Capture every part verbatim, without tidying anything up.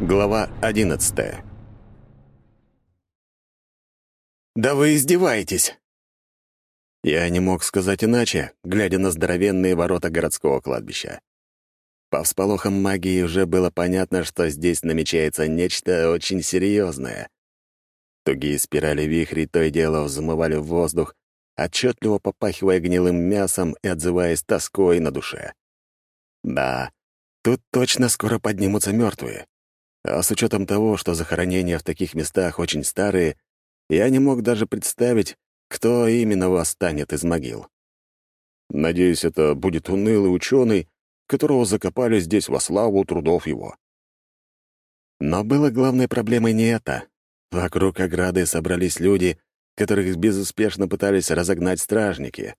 Глава одиннадцатая. «Да вы издеваетесь!» Я не мог сказать иначе, глядя на здоровенные ворота городского кладбища. По всполохам магии уже было понятно, что здесь намечается нечто очень серьезное. Тугие спирали вихрей то и дело взмывали в воздух, отчетливо попахивая гнилым мясом и отзываясь тоской на душе. Да, тут точно скоро поднимутся мертвые. А с учетом того, что захоронения в таких местах очень старые, я не мог даже представить, кто именно восстанет из могил. Надеюсь, это будет унылый ученый, которого закопали здесь во славу трудов его. Но было главной проблемой не это. Вокруг ограды собрались люди, которых безуспешно пытались разогнать стражники.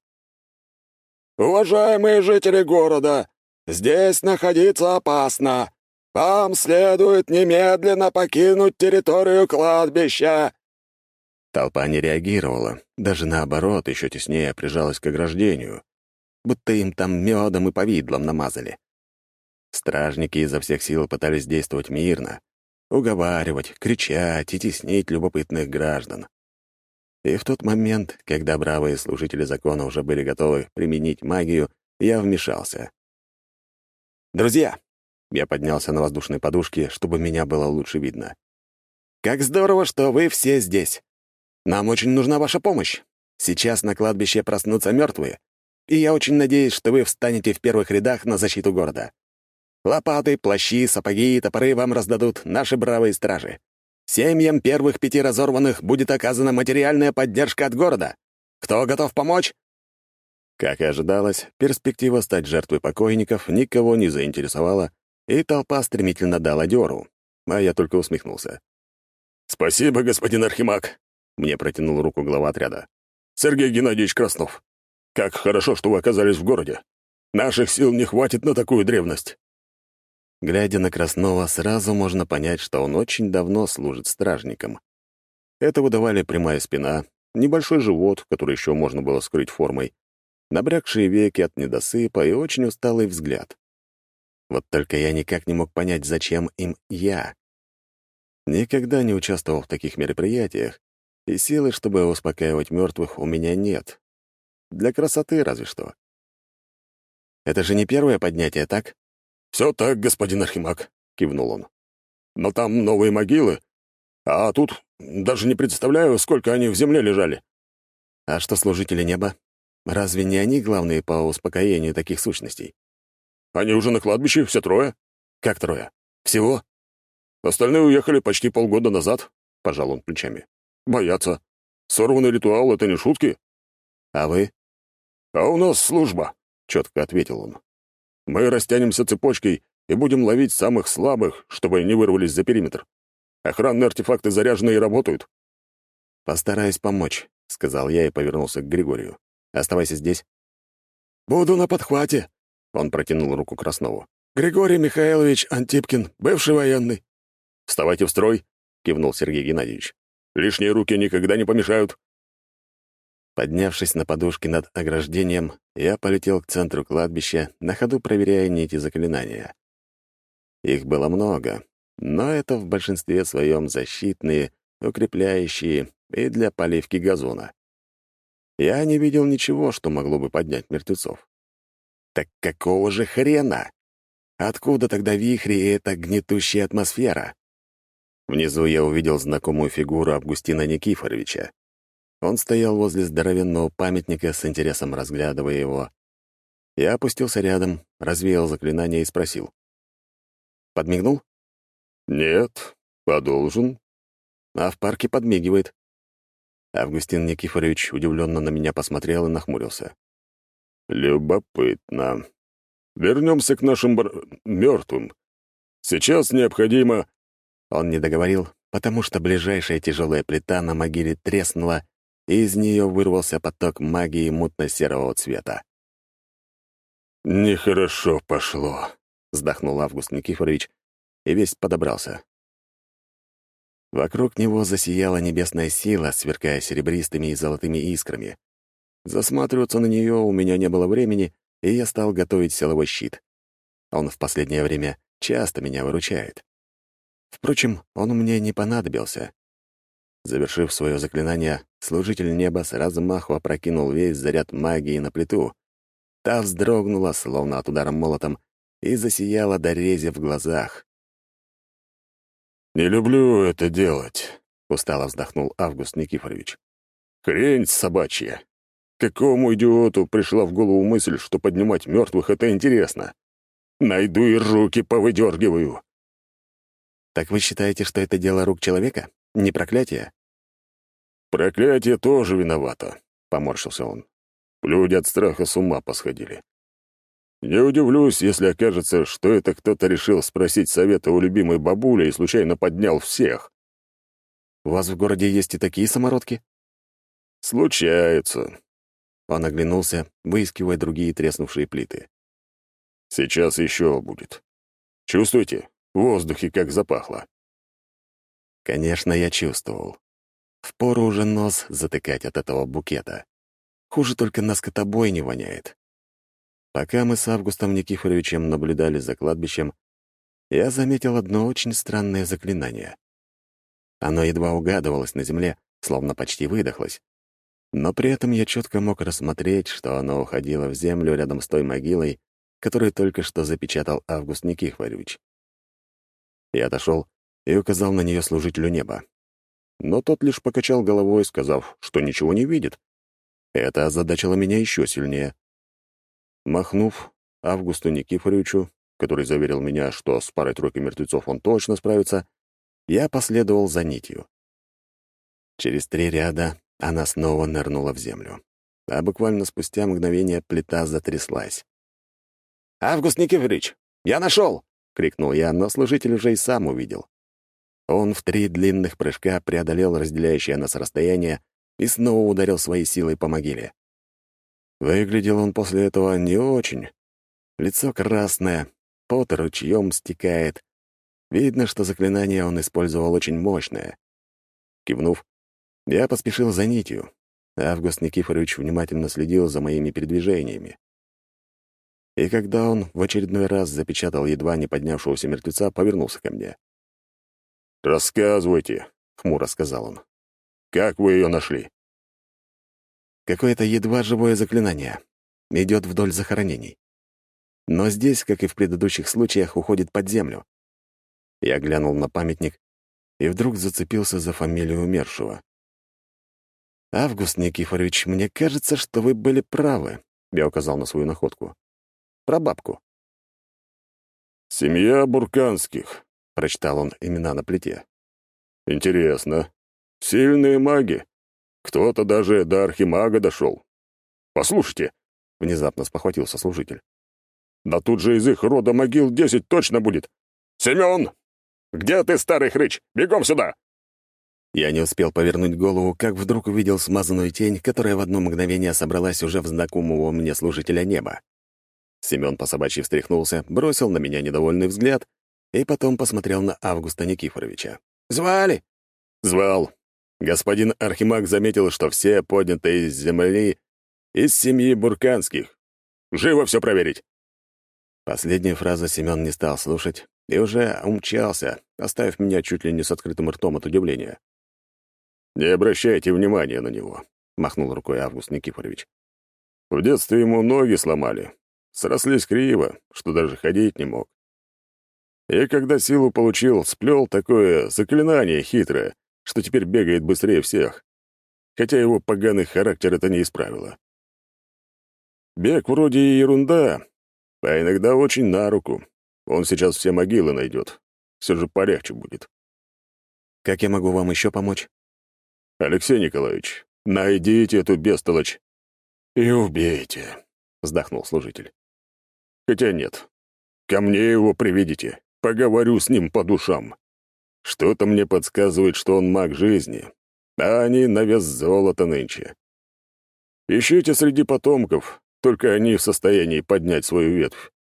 «Уважаемые жители города, здесь находиться опасно. Вам следует немедленно покинуть территорию кладбища!» Толпа не реагировала, даже наоборот, еще теснее прижалась к ограждению, будто им там медом и повидлом намазали. Стражники изо всех сил пытались действовать мирно, уговаривать, кричать и теснить любопытных граждан. И в тот момент, когда бравые служители закона уже были готовы применить магию, я вмешался. «Друзья!» Я поднялся на воздушной подушке, чтобы меня было лучше видно. «Как здорово, что вы все здесь! Нам очень нужна ваша помощь. Сейчас на кладбище проснутся мертвые, и я очень надеюсь, что вы встанете в первых рядах на защиту города. Лопаты, плащи, сапоги и топоры вам раздадут наши бравые стражи. Семьям первых пяти разорванных будет оказана материальная поддержка от города. Кто готов помочь?» Как и ожидалось, перспектива стать жертвой покойников никого не заинтересовала, и толпа стремительно дала дёру, а я только усмехнулся. «Спасибо, господин Архимаг!» — мне протянул руку глава отряда. «Сергей Геннадьевич Краснов, как хорошо, что вы оказались в городе. Наших сил не хватит на такую древность». Глядя на Краснова, сразу можно понять, что он очень давно служит стражником. Это выдавали прямая спина, небольшой живот, который еще можно было скрыть формой, набрякшие веки от недосыпа и очень усталый взгляд. Вот только я никак не мог понять, зачем им я. Никогда не участвовал в таких мероприятиях, и силы, чтобы успокаивать мертвых, у меня нет. Для красоты разве что. Это же не первое поднятие, так? «Все так, господин Архимаг», — кивнул он. «Но там новые могилы, а тут даже не представляю, сколько они в земле лежали». А что служители неба? Разве не они главные по успокоению таких сущностей? «Они уже на кладбище, все трое». Как трое? Всего? «Остальные уехали почти полгода назад», — пожал он плечами. «Боятся. Сорванный ритуал — это не шутки». А вы? «А у нас служба», — четко ответил он. «Мы растянемся цепочкой и будем ловить самых слабых, чтобы не вырвались за периметр. Охранные артефакты заряжены и работают». «Постараюсь помочь», — сказал я и повернулся к Григорию. «Оставайся здесь». «Буду на подхвате», — он протянул руку Краснову. «Григорий Михайлович Антипкин, бывший военный». «Вставайте в строй», — кивнул Сергей Геннадьевич. «Лишние руки никогда не помешают». Поднявшись на подушке над ограждением, я полетел к центру кладбища, на ходу проверяя нити заклинания. Их было много, но это в большинстве своем защитные, укрепляющие и для поливки газона. Я не видел ничего, что могло бы поднять мертвецов. Так какого же хрена? Откуда тогда вихри и эта гнетущая атмосфера? Внизу я увидел знакомую фигуру Августина Никифоровича. Он стоял возле здоровенного памятника, с интересом разглядывая его. Я опустился рядом, развеял заклинание и спросил. «Подмигнул?» «Нет, подолжен». А в парке подмигивает. Августин Никифорович удивленно на меня посмотрел и нахмурился. «Любопытно. Вернемся к нашим бар... мертвым. Сейчас необходимо...» Он не договорил, потому что ближайшая тяжелая плита на могиле треснула, и из нее вырвался поток магии мутно-серого цвета. «Нехорошо пошло», — вздохнул Август Никифорович и весь подобрался. Вокруг него засияла небесная сила, сверкая серебристыми и золотыми искрами. Засматриваться на нее у меня не было времени, и я стал готовить силовой щит. Он в последнее время часто меня выручает. Впрочем, он мне не понадобился. Завершив свое заклинание, служитель неба с размаху опрокинул весь заряд магии на плиту. Та вздрогнула, словно от удара молотом, и засияла до рези в глазах. «Не люблю это делать», — устало вздохнул Август Никифорович. «Хрень собачья. Какому идиоту пришла в голову мысль, что поднимать мертвых — это интересно? Найду и руки повыдергиваю». «Так вы считаете, что это дело рук человека? Не проклятие?» «Проклятие тоже виновато», — поморщился он. «Люди от страха с ума посходили. Не удивлюсь, если окажется, что это кто-то решил спросить совета у любимой бабули и случайно поднял всех». «У вас в городе есть и такие самородки?» «Случается». Он оглянулся, выискивая другие треснувшие плиты. «Сейчас еще будет. Чувствуете? В воздухе как запахло». Конечно, я чувствовал. Впору уже нос затыкать от этого букета. Хуже только на скотобойне воняет. Пока мы с Августом Никифоровичем наблюдали за кладбищем, я заметил одно очень странное заклинание. Оно едва угадывалось на земле, словно почти выдохлось. Но при этом я четко мог рассмотреть, что оно уходило в землю рядом с той могилой, которую только что запечатал Август Никифорович. Я отошел и указал на нее служителю неба. Но тот лишь покачал головой, сказав, что ничего не видит. Это озадачило меня еще сильнее. Махнув Августу Никифоровичу, который заверил меня, что с парой-тройкой мертвецов он точно справится, я последовал за нитью. Через три ряда она снова нырнула в землю, а буквально спустя мгновение плита затряслась. «Август Никифорович, я нашел!» — крикнул я, но служитель уже и сам увидел. Он в три длинных прыжка преодолел разделяющее нас расстояние и снова ударил своей силой по могиле. Выглядел он после этого не очень. Лицо красное, пот ручьем стекает. Видно, что заклинание он использовал очень мощное. Кивнув, я поспешил за нитью. Август Никифорович внимательно следил за моими передвижениями. И когда он в очередной раз запечатал едва не поднявшегося мертвеца, повернулся ко мне. «Рассказывайте», — хмуро сказал он. «Как вы ее нашли?» Какое-то едва живое заклинание. Идет вдоль захоронений. Но здесь, как и в предыдущих случаях, уходит под землю. Я глянул на памятник и вдруг зацепился за фамилию умершего. «Август Никифорович, мне кажется, что вы были правы», — я указал на свою находку. «Про бабку». «Семья Бурканских», — прочитал он имена на плите. «Интересно. Сильные маги. Кто-то даже до архимага дошел. Послушайте», — внезапно спохватился служитель. «Да тут же из их рода могил десять точно будет. Семен! Где ты, старый хрыч? Бегом сюда!» Я не успел повернуть голову, как вдруг увидел смазанную тень, которая в одно мгновение собралась уже в знакомого мне служителя неба. Семен по собачьи встряхнулся, бросил на меня недовольный взгляд и потом посмотрел на Августа Никифоровича. «Звали?» «Звал. Господин архимаг заметил, что все поднятые из земли из семьи Бурканских. Живо все проверить!» Последнюю фразу Семен не стал слушать и уже умчался, оставив меня чуть ли не с открытым ртом от удивления. «Не обращайте внимания на него», — махнул рукой Август Никифорович. «В детстве ему ноги сломали. Срослись криво, что даже ходить не мог. И когда силу получил, сплел такое заклинание хитрое, что теперь бегает быстрее всех, хотя его поганый характер это не исправило. Бег вроде и ерунда, а иногда очень на руку. Он сейчас все могилы найдет. Все же полегче будет». «Как я могу вам еще помочь?» «Алексей Николаевич, найдите эту бестолочь и убейте», — вздохнул служитель. «Хотя нет, ко мне его приведите, поговорю с ним по душам. Что-то мне подсказывает, что он маг жизни, а они на вес золота нынче. Ищите среди потомков, только они в состоянии поднять свою ветвь».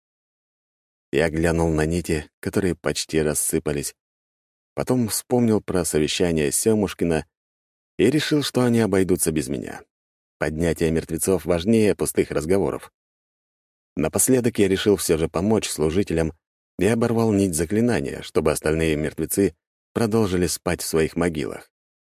Я глянул на нити, которые почти рассыпались. Потом вспомнил про совещание Сёмушкина и решил, что они обойдутся без меня. Поднятие мертвецов важнее пустых разговоров. Напоследок я решил все же помочь служителям и оборвал нить заклинания, чтобы остальные мертвецы продолжили спать в своих могилах.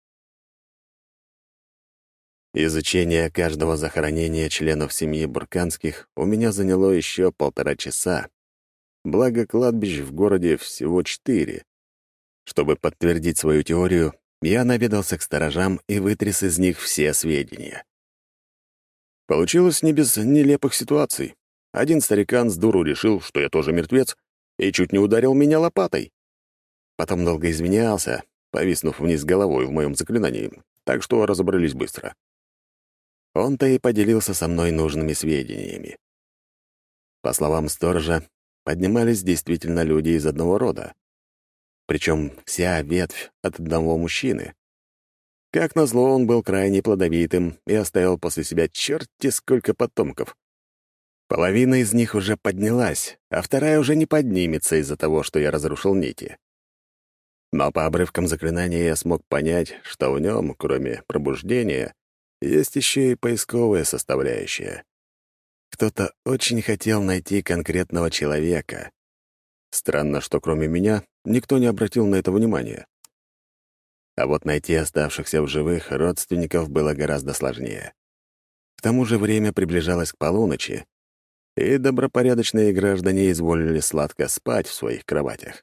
Изучение каждого захоронения членов семьи Бурканских у меня заняло еще полтора часа. Благо, кладбищ в городе всего четыре. Чтобы подтвердить свою теорию, я наведался к сторожам и вытряс из них все сведения. Получилось не без нелепых ситуаций. Один старикан с дуру решил, что я тоже мертвец, и чуть не ударил меня лопатой. Потом долго извинялся, повиснув вниз головой в моем заклинании, так что разобрались быстро. Он-то и поделился со мной нужными сведениями. По словам сторожа, поднимались действительно люди из одного рода. Причем вся ветвь от одного мужчины. Как назло, он был крайне плодовитым и оставил после себя черти сколько потомков. Половина из них уже поднялась, а вторая уже не поднимется из-за того, что я разрушил нити. Но по обрывкам заклинания я смог понять, что в нем, кроме пробуждения, есть еще и поисковая составляющая. Кто-то очень хотел найти конкретного человека. Странно, что кроме меня никто не обратил на это внимания. А вот найти оставшихся в живых родственников было гораздо сложнее. К тому же время приближалось к полуночи, и добропорядочные граждане изволили сладко спать в своих кроватях.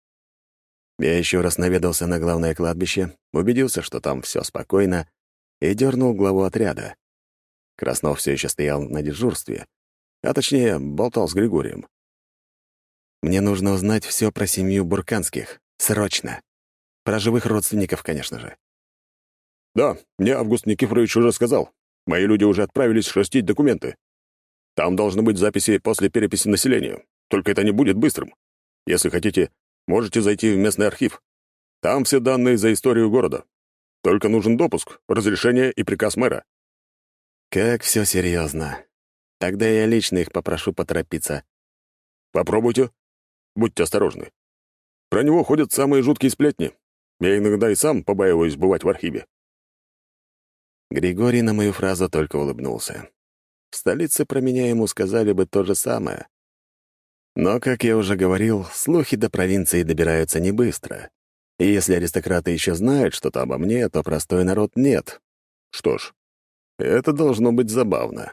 Я еще раз наведался на главное кладбище, убедился, что там все спокойно, и дернул главу отряда. Краснов все еще стоял на дежурстве, а точнее, болтал с Григорием. Мне нужно узнать все про семью Бурканских. Срочно. Про живых родственников, конечно же. «Да, мне Август Никифорович уже сказал. Мои люди уже отправились шерстить документы. Там должны быть записи после переписи населения. Только это не будет быстрым. Если хотите, можете зайти в местный архив. Там все данные за историю города. Только нужен допуск, разрешение и приказ мэра». Как все серьезно. Тогда я лично их попрошу поторопиться. «Попробуйте. Будьте осторожны. Про него ходят самые жуткие сплетни. Я иногда и сам побаиваюсь бывать в архиве». Григорий на мою фразу только улыбнулся. В столице про меня ему сказали бы то же самое. Но, как я уже говорил, слухи до провинции добираются не быстро. И если аристократы еще знают что-то обо мне, то простой народ нет. Что ж, это должно быть забавно.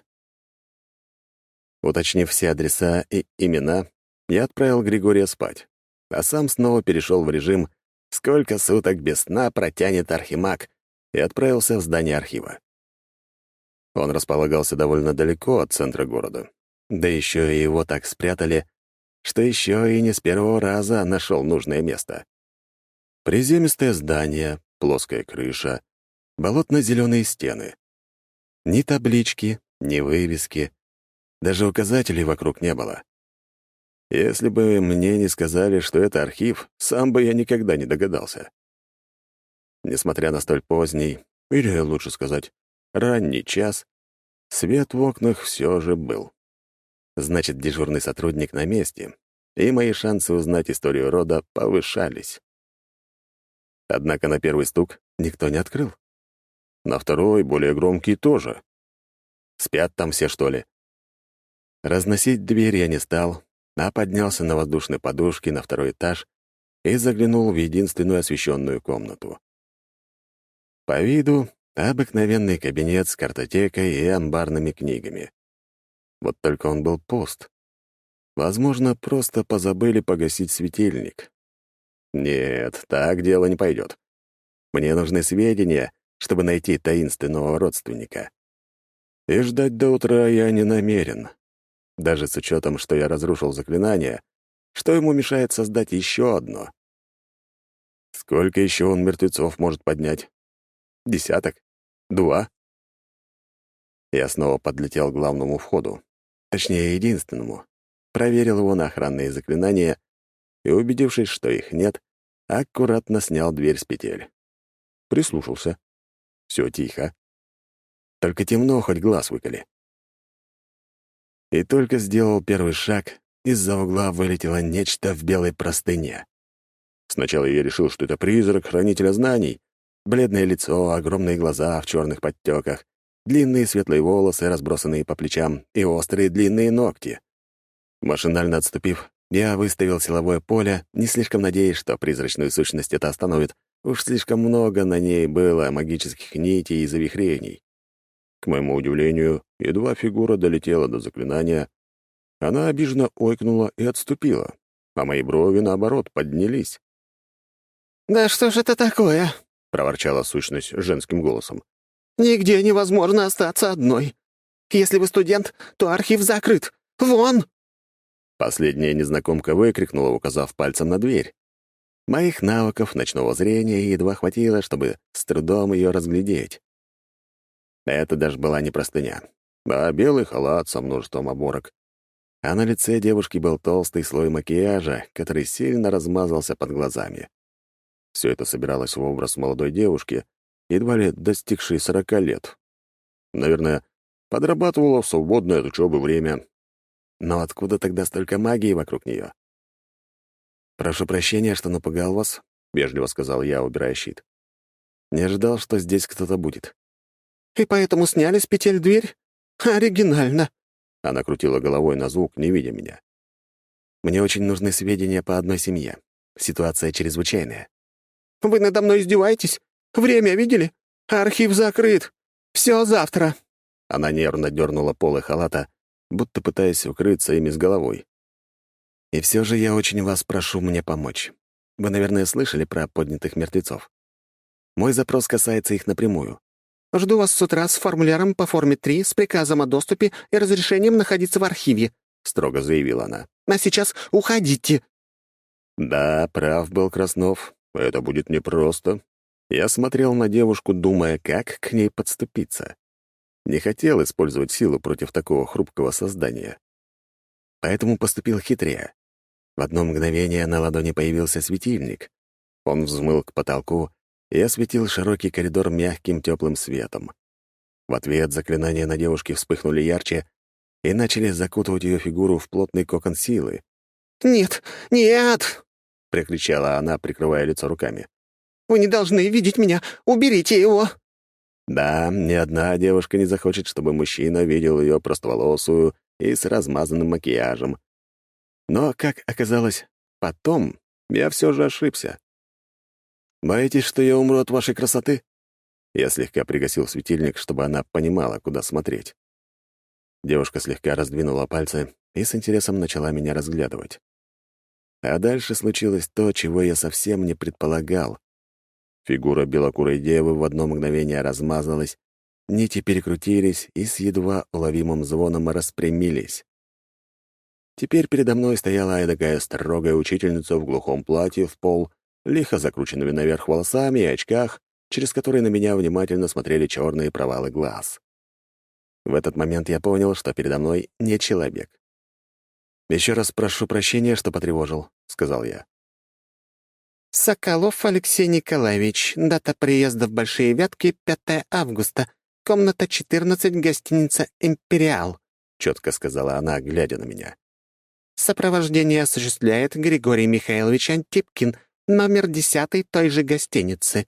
Уточнив все адреса и имена, я отправил Григория спать, а сам снова перешел в режим «Сколько суток без сна протянет архимаг?» и отправился в здание архива. Он располагался довольно далеко от центра города, да еще и его так спрятали, что еще и не с первого раза нашел нужное место. Приземистое здание, плоская крыша, болотно-зеленые стены. Ни таблички, ни вывески, даже указателей вокруг не было. Если бы мне не сказали, что это архив, сам бы я никогда не догадался. Несмотря на столь поздний, или, лучше сказать, ранний час, свет в окнах все же был. Значит, дежурный сотрудник на месте, и мои шансы узнать историю рода повышались. Однако на первый стук никто не открыл. На второй, более громкий, тоже. Спят там все, что ли? Разносить дверь я не стал, а поднялся на воздушной подушке на второй этаж и заглянул в единственную освещенную комнату. По виду обыкновенный кабинет с картотекой и амбарными книгами. Вот только он был пуст. Возможно, просто позабыли погасить светильник. Нет, так дело не пойдет. Мне нужны сведения, чтобы найти таинственного родственника. И ждать до утра я не намерен. Даже с учетом, что я разрушил заклинание, что ему мешает создать еще одно? Сколько еще он мертвецов может поднять? Десяток? Два? Я снова подлетел к главному входу. Точнее, единственному. Проверил его на охранные заклинания и, убедившись, что их нет, аккуратно снял дверь с петель. Прислушался. Все тихо. Только темно, хоть глаз выколи. И только сделал первый шаг, из-за угла вылетело нечто в белой простыне. Сначала я решил, что это призрак хранителя знаний. Бледное лицо, огромные глаза в черных подтеках, длинные светлые волосы, разбросанные по плечам, и острые длинные ногти. Машинально отступив, Я выставил силовое поле, не слишком надеясь, что призрачную сущность это остановит. Уж слишком много на ней было магических нитей и завихрений. К моему удивлению, едва фигура долетела до заклинания, она обиженно ойкнула и отступила, а мои брови, наоборот, поднялись. «Да что ж это такое?» — проворчала сущность женским голосом. «Нигде невозможно остаться одной. Если вы студент, то архив закрыт. Вон!» Последняя незнакомка выкрикнула, указав пальцем на дверь. Моих навыков ночного зрения едва хватило, чтобы с трудом ее разглядеть. Это даже была не простыня, а белый халат со множеством оборок. А на лице девушки был толстый слой макияжа, который сильно размазался под глазами. Все это собиралось в образ молодой девушки, едва ли достигшей сорока лет. Наверное, подрабатывала в свободное от учебы время. Но откуда тогда столько магии вокруг нее? «Прошу прощения, что напугал вас», — вежливо сказал я, убирая щит. «Не ожидал, что здесь кто-то будет». «И поэтому сняли с петель дверь? Оригинально!» Она крутила головой на звук, не видя меня. «Мне очень нужны сведения по одной семье. Ситуация чрезвычайная». «Вы надо мной издеваетесь? Время видели? Архив закрыт. Все завтра». Она нервно дернула полы халата, будто пытаясь укрыться ими с головой. «И все же я очень вас прошу мне помочь. Вы, наверное, слышали про поднятых мертвецов. Мой запрос касается их напрямую». «Жду вас с утра с формуляром по форме три с приказом о доступе и разрешением находиться в архиве», — строго заявила она. «А сейчас уходите». Да, прав был Краснов. Это будет непросто. Я смотрел на девушку, думая, как к ней подступиться. Не хотел использовать силу против такого хрупкого создания. Поэтому поступил хитрее. В одно мгновение на ладони появился светильник. Он взмыл к потолку и осветил широкий коридор мягким теплым светом. В ответ заклинания на девушке вспыхнули ярче и начали закутывать ее фигуру в плотный кокон силы. «Нет, нет!» — прикричала она, прикрывая лицо руками. «Вы не должны видеть меня! Уберите его!» Да, ни одна девушка не захочет, чтобы мужчина видел ее простоволосую и с размазанным макияжем. Но, как оказалось, потом я все же ошибся. «Боитесь, что я умру от вашей красоты?» Я слегка пригасил светильник, чтобы она понимала, куда смотреть. Девушка слегка раздвинула пальцы и с интересом начала меня разглядывать. А дальше случилось то, чего я совсем не предполагал. Фигура белокурой девы в одно мгновение размазалась, нити перекрутились и с едва уловимым звоном распрямились. Теперь передо мной стояла эдакая строгая учительница в глухом платье в пол, лихо закрученными наверх волосами и очках, через которые на меня внимательно смотрели черные провалы глаз. В этот момент я понял, что передо мной не человек. «Еще раз прошу прощения, что потревожил», — сказал я. «Соколов Алексей Николаевич. Дата приезда в Большие Вятки — пятое августа. Комната четырнадцать, гостиница «Империал», — четко сказала она, глядя на меня. «Сопровождение осуществляет Григорий Михайлович Антипкин, номер десятый той же гостиницы».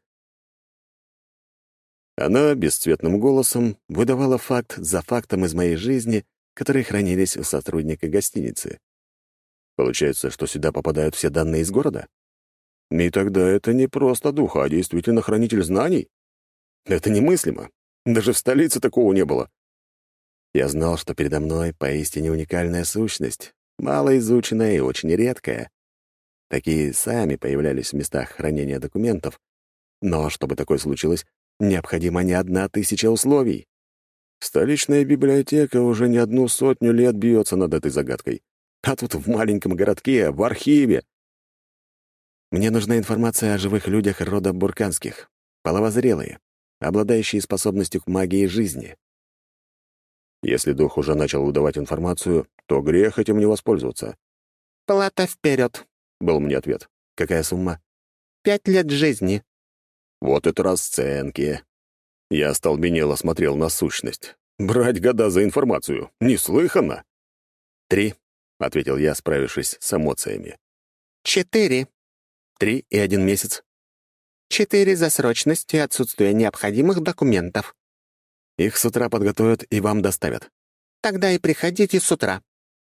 Она бесцветным голосом выдавала факт за фактом из моей жизни, которые хранились у сотрудника гостиницы. Получается, что сюда попадают все данные из города? И тогда это не просто дух, а действительно хранитель знаний? Это немыслимо. Даже в столице такого не было. Я знал, что передо мной поистине уникальная сущность, малоизученная и очень редкая. Такие сами появлялись в местах хранения документов, но чтобы такое случилось, необходима не одна тысяча условий. Столичная библиотека уже не одну сотню лет бьется над этой загадкой. А тут в маленьком городке, в архиве. Мне нужна информация о живых людях рода Бурканских, половозрелые, обладающие способностью к магии жизни. Если дух уже начал выдавать информацию, то грех этим не воспользоваться. «Плата вперед», — был мне ответ. Какая сумма? «Пять лет жизни». Вот это расценки. Я остолбенело смотрел на сущность. Брать года за информацию. Неслыханно. «Три», — ответил я, справившись с эмоциями. «Четыре». «Три и один месяц». «Четыре за срочность и отсутствие необходимых документов». «Их с утра подготовят и вам доставят». «Тогда и приходите с утра».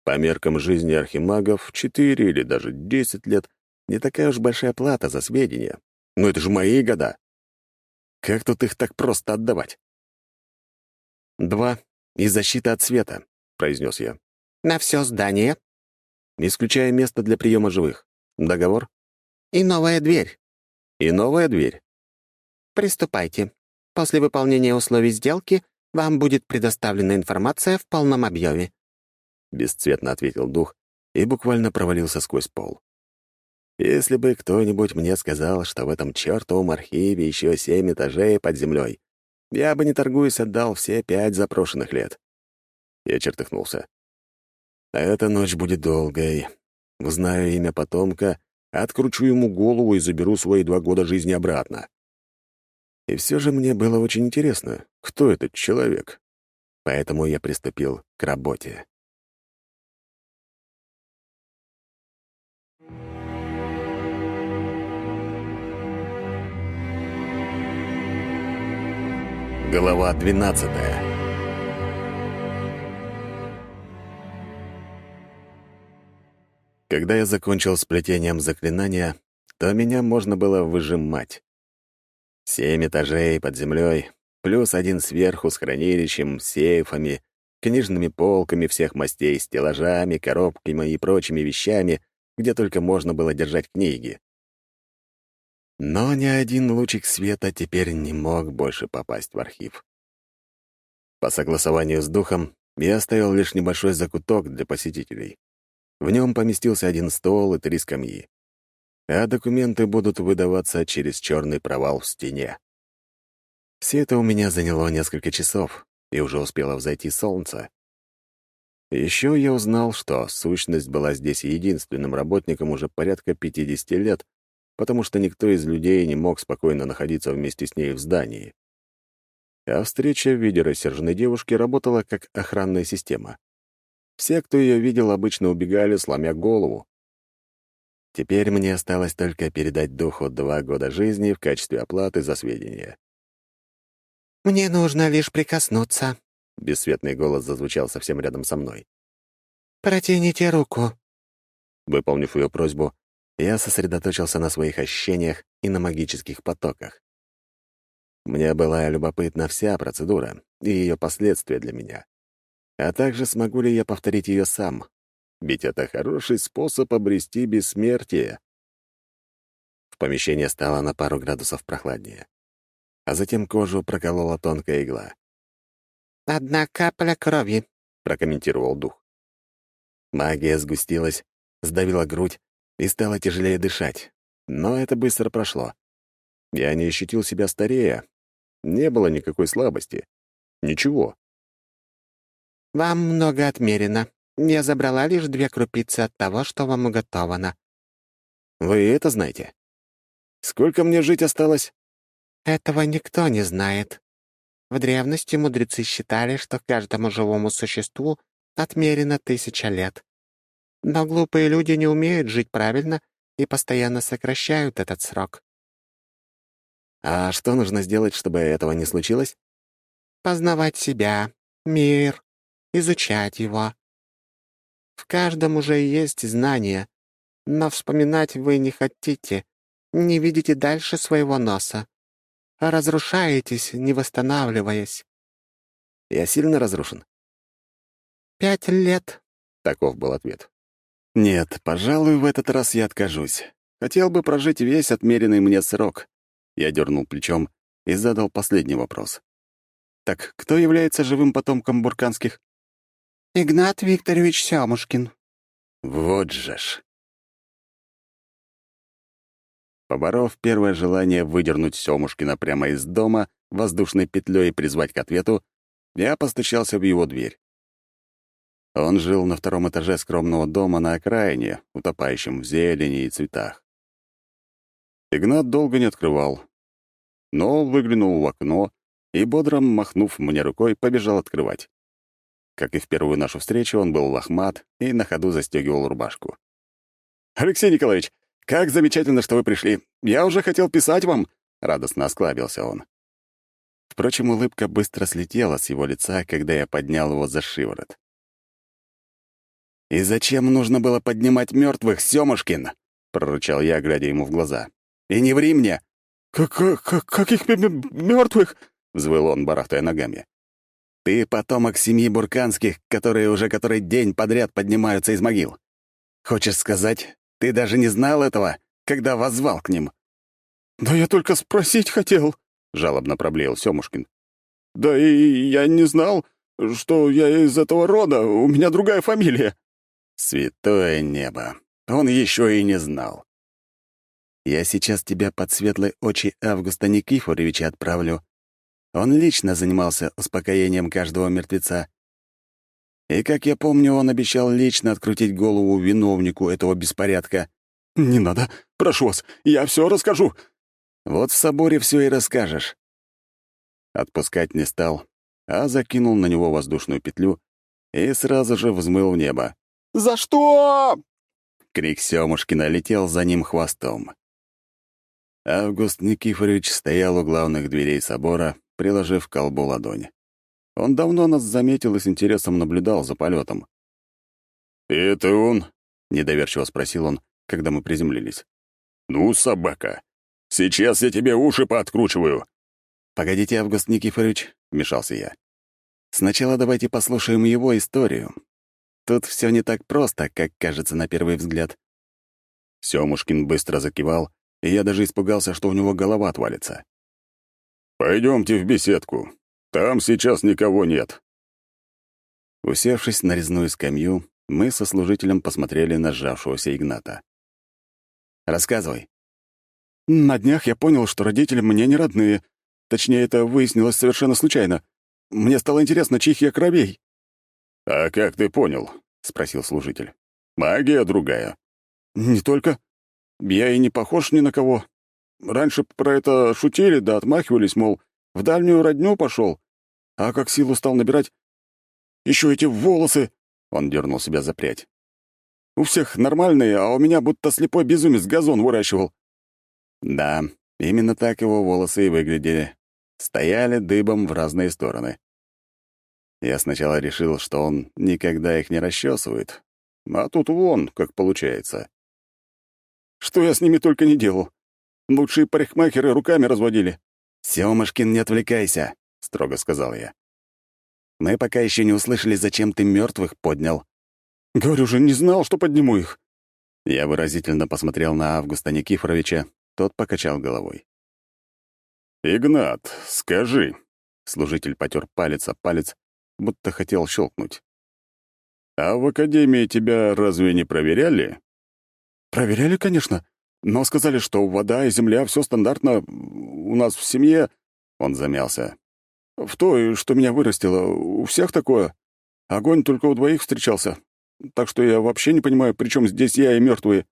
По меркам жизни архимагов, четыре или даже десять лет — не такая уж большая плата за сведения. Но это же мои года. Как тут их так просто отдавать? «Два. И защита от света», — произнес я. «На все здание. «Исключая место для приема живых. Договор?» И новая дверь. «И новая дверь». Приступайте. После выполнения условий сделки вам будет предоставлена информация в полном объеме». Бесцветно ответил дух и буквально провалился сквозь пол. Если бы кто-нибудь мне сказал, что в этом чертовом архиве еще семь этажей под землей, я бы, не торгуясь, отдал все пять запрошенных лет. Я чертыхнулся. А эта ночь будет долгой. Узнаю имя потомка, откручу ему голову и заберу свои два года жизни обратно. И все же мне было очень интересно, кто этот человек. Поэтому я приступил к работе. Глава двенадцатая. Когда я закончил с плетением заклинания, то меня можно было выжимать. Семь этажей под землей, плюс один сверху с хранилищем, сейфами, книжными полками всех мастей, стеллажами, коробками и прочими вещами, где только можно было держать книги. Но ни один лучик света теперь не мог больше попасть в архив. По согласованию с духом я оставил лишь небольшой закуток для посетителей. В нем поместился один стол и три скамьи. А документы будут выдаваться через черный провал в стене. Все это у меня заняло несколько часов, и уже успело взойти солнце. Еще я узнал, что сущность была здесь единственным работником уже порядка пятидесяти лет, потому что никто из людей не мог спокойно находиться вместе с ней в здании. А встреча в виде рассерженной девушки работала как охранная система. Все, кто ее видел, обычно убегали, сломя голову. Теперь мне осталось только передать духу два года жизни в качестве оплаты за сведения. «Мне нужно лишь прикоснуться», — бесцветный голос зазвучал совсем рядом со мной. «Протяните руку». Выполнив ее просьбу, я сосредоточился на своих ощущениях и на магических потоках. Мне была любопытна вся процедура и ее последствия для меня. А также смогу ли я повторить ее сам, ведь это хороший способ обрести бессмертие. В помещении стало на пару градусов прохладнее, а затем кожу проколола тонкая игла. «Одна капля крови», — прокомментировал дух. Магия сгустилась, сдавила грудь и стало тяжелее дышать, но это быстро прошло. Я не ощутил себя старея, не было никакой слабости. Ничего. «Вам много отмерено. Я забрала лишь две крупицы от того, что вам уготовано». «Вы это знаете? Сколько мне жить осталось?» «Этого никто не знает. В древности мудрецы считали, что каждому живому существу отмерено тысяча лет. Но глупые люди не умеют жить правильно и постоянно сокращают этот срок». «А что нужно сделать, чтобы этого не случилось?» «Познавать себя, мир, изучать его. В каждом уже есть знания, но вспоминать вы не хотите, не видите дальше своего носа. Разрушаетесь, не восстанавливаясь». «Я сильно разрушен?» «Пять лет», — таков был ответ. «Нет, пожалуй, в этот раз я откажусь. Хотел бы прожить весь отмеренный мне срок». Я дернул плечом и задал последний вопрос. «Так кто является живым потомком Бурканских?» «Игнат Викторович Сямушкин». «Вот же ж!» Поборов первое желание выдернуть Сёмушкина прямо из дома воздушной петлей и призвать к ответу, я постучался в его дверь. Он жил на втором этаже скромного дома на окраине, утопающем в зелени и цветах. Игнат долго не открывал, но выглянул в окно и, бодро махнув мне рукой, побежал открывать. Как и в первую нашу встречу, он был лохмат и на ходу застегивал рубашку. «Алексей Николаевич, как замечательно, что вы пришли! Я уже хотел писать вам!» — радостно осклабился он. Впрочем, улыбка быстро слетела с его лица, когда я поднял его за шиворот. «И зачем нужно было поднимать мертвых, Сёмушкин?» — прорычал я, глядя ему в глаза. «И не ври мне!» «Как, как, каких мертвых?» — взвыл он, барахтая ногами. «Ты потомок семьи Бурканских, которые уже который день подряд поднимаются из могил. Хочешь сказать, ты даже не знал этого, когда воззвал к ним?» «Да я только спросить хотел», — жалобно проблеял Сёмушкин. «Да и я не знал, что я из этого рода, у меня другая фамилия». Святое небо, он еще и не знал. «Я сейчас тебя под светлые очи Августа Никифоровича отправлю. Он лично занимался успокоением каждого мертвеца. И, как я помню, он обещал лично открутить голову виновнику этого беспорядка». «Не надо, прошу вас, я все расскажу». «Вот в соборе все и расскажешь». Отпускать не стал, а закинул на него воздушную петлю и сразу же взмыл в небо. «За что?» Крик Сёмушкина летел за ним хвостом. Август Никифорович стоял у главных дверей собора, приложив к колбу ладонь. Он давно нас заметил и с интересом наблюдал за полетом. «Это он?» — недоверчиво спросил он, когда мы приземлились. «Ну, собака, сейчас я тебе уши пооткручиваю». «Погодите, Август Никифорович», — вмешался я. «Сначала давайте послушаем его историю. Тут все не так просто, как кажется на первый взгляд». Сёмушкин быстро закивал, и я даже испугался, что у него голова отвалится. «Пойдемте в беседку. Там сейчас никого нет». Усевшись на резную скамью, мы со служителем посмотрели на сжавшегося Игната. «Рассказывай». «На днях я понял, что родители мне не родные. Точнее, это выяснилось совершенно случайно. Мне стало интересно, чьих я кровей». «А как ты понял?» — спросил служитель. «Магия другая». «Не только. Я и не похож ни на кого. Раньше про это шутили, да отмахивались, мол, в дальнюю родню пошел. А как силу стал набирать, еще эти волосы...» — он дернул себя за прядь. «У всех нормальные, а у меня будто слепой безумец газон выращивал». Да, именно так его волосы и выглядели. Стояли дыбом в разные стороны. Я сначала решил, что он никогда их не расчесывает. А тут вон, как получается. «Что я с ними только не делал. Лучшие парикмахеры руками разводили». «Сёмушкин, не отвлекайся», — строго сказал я. «Мы пока еще не услышали, зачем ты мертвых поднял». «Говорю же, не знал, что подниму их». Я выразительно посмотрел на Августа Никифоровича, тот покачал головой. «Игнат, скажи», — служитель потер палец о палец, будто хотел щелкнуть. «А в академии тебя разве не проверяли?» «Проверяли, конечно, но сказали, что вода и земля — все стандартно. У нас в семье...» Он замялся. «В той, что меня вырастило, у всех такое. Огонь только у двоих встречался. Так что я вообще не понимаю, при чем здесь я и мертвые».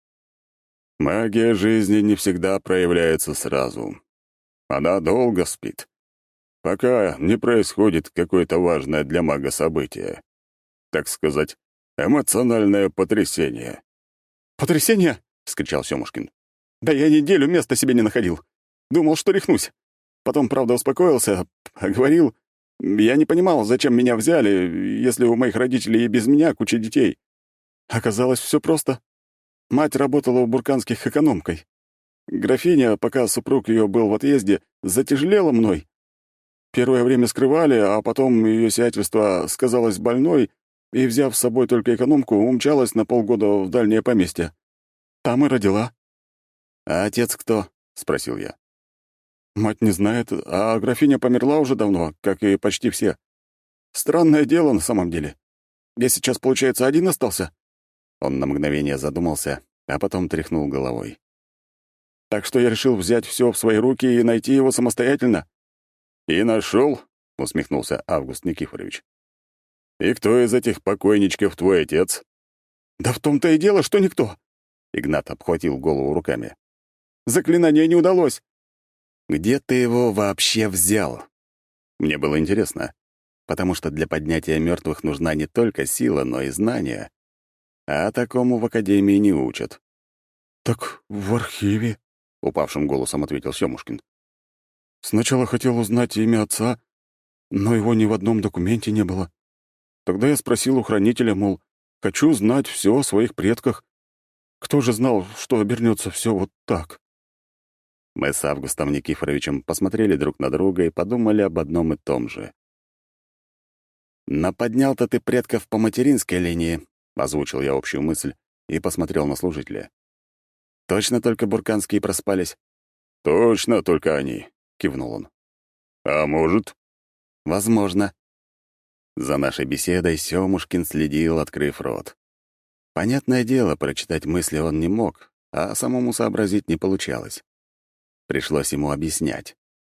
«Магия жизни не всегда проявляется сразу. Она долго спит, пока не происходит какое-то важное для мага событие. Так сказать, эмоциональное потрясение». «Потрясение?» — вскричал Сёмушкин. «Да я неделю места себе не находил. Думал, что рехнусь. Потом, правда, успокоился, поговорил. Я не понимал, зачем меня взяли, если у моих родителей и без меня куча детей. Оказалось, все просто. Мать работала у Бурканских экономкой. Графиня, пока супруг ее был в отъезде, затяжелела мной. Первое время скрывали, а потом ее сиятельство сказалось больной и, взяв с собой только экономку, умчалась на полгода в дальнее поместье. Там и родила». «А отец кто?» — спросил я. «Мать не знает, а графиня померла уже давно, как и почти все. Странное дело на самом деле. Я сейчас, получается, один остался?» Он на мгновение задумался, а потом тряхнул головой. «Так что я решил взять все в свои руки и найти его самостоятельно». «И нашел?» — усмехнулся Август Никифорович. «И кто из этих покойничков твой отец?» «Да в том-то и дело, что никто». Игнат обхватил голову руками. «Заклинание не удалось». «Где ты его вообще взял?» Мне было интересно, потому что для поднятия мертвых нужна не только сила, но и знания. А такому в академии не учат. «Так в архиве», — упавшим голосом ответил Сёмушкин. «Сначала хотел узнать имя отца, но его ни в одном документе не было. Тогда я спросил у хранителя, мол, Хочу знать все о своих предках. Кто же знал, что обернется все вот так?» Мы с Августом Никифоровичем посмотрели друг на друга и подумали об одном и том же. «Но поднял-то ты предков по материнской линии», — озвучил я общую мысль и посмотрел на служителя. «Точно только бурканские проспались?» «Точно только они», — кивнул он. «А может?» «Возможно». За нашей беседой Сёмушкин следил, открыв рот. Понятное дело, прочитать мысли он не мог, а самому сообразить не получалось. Пришлось ему объяснять.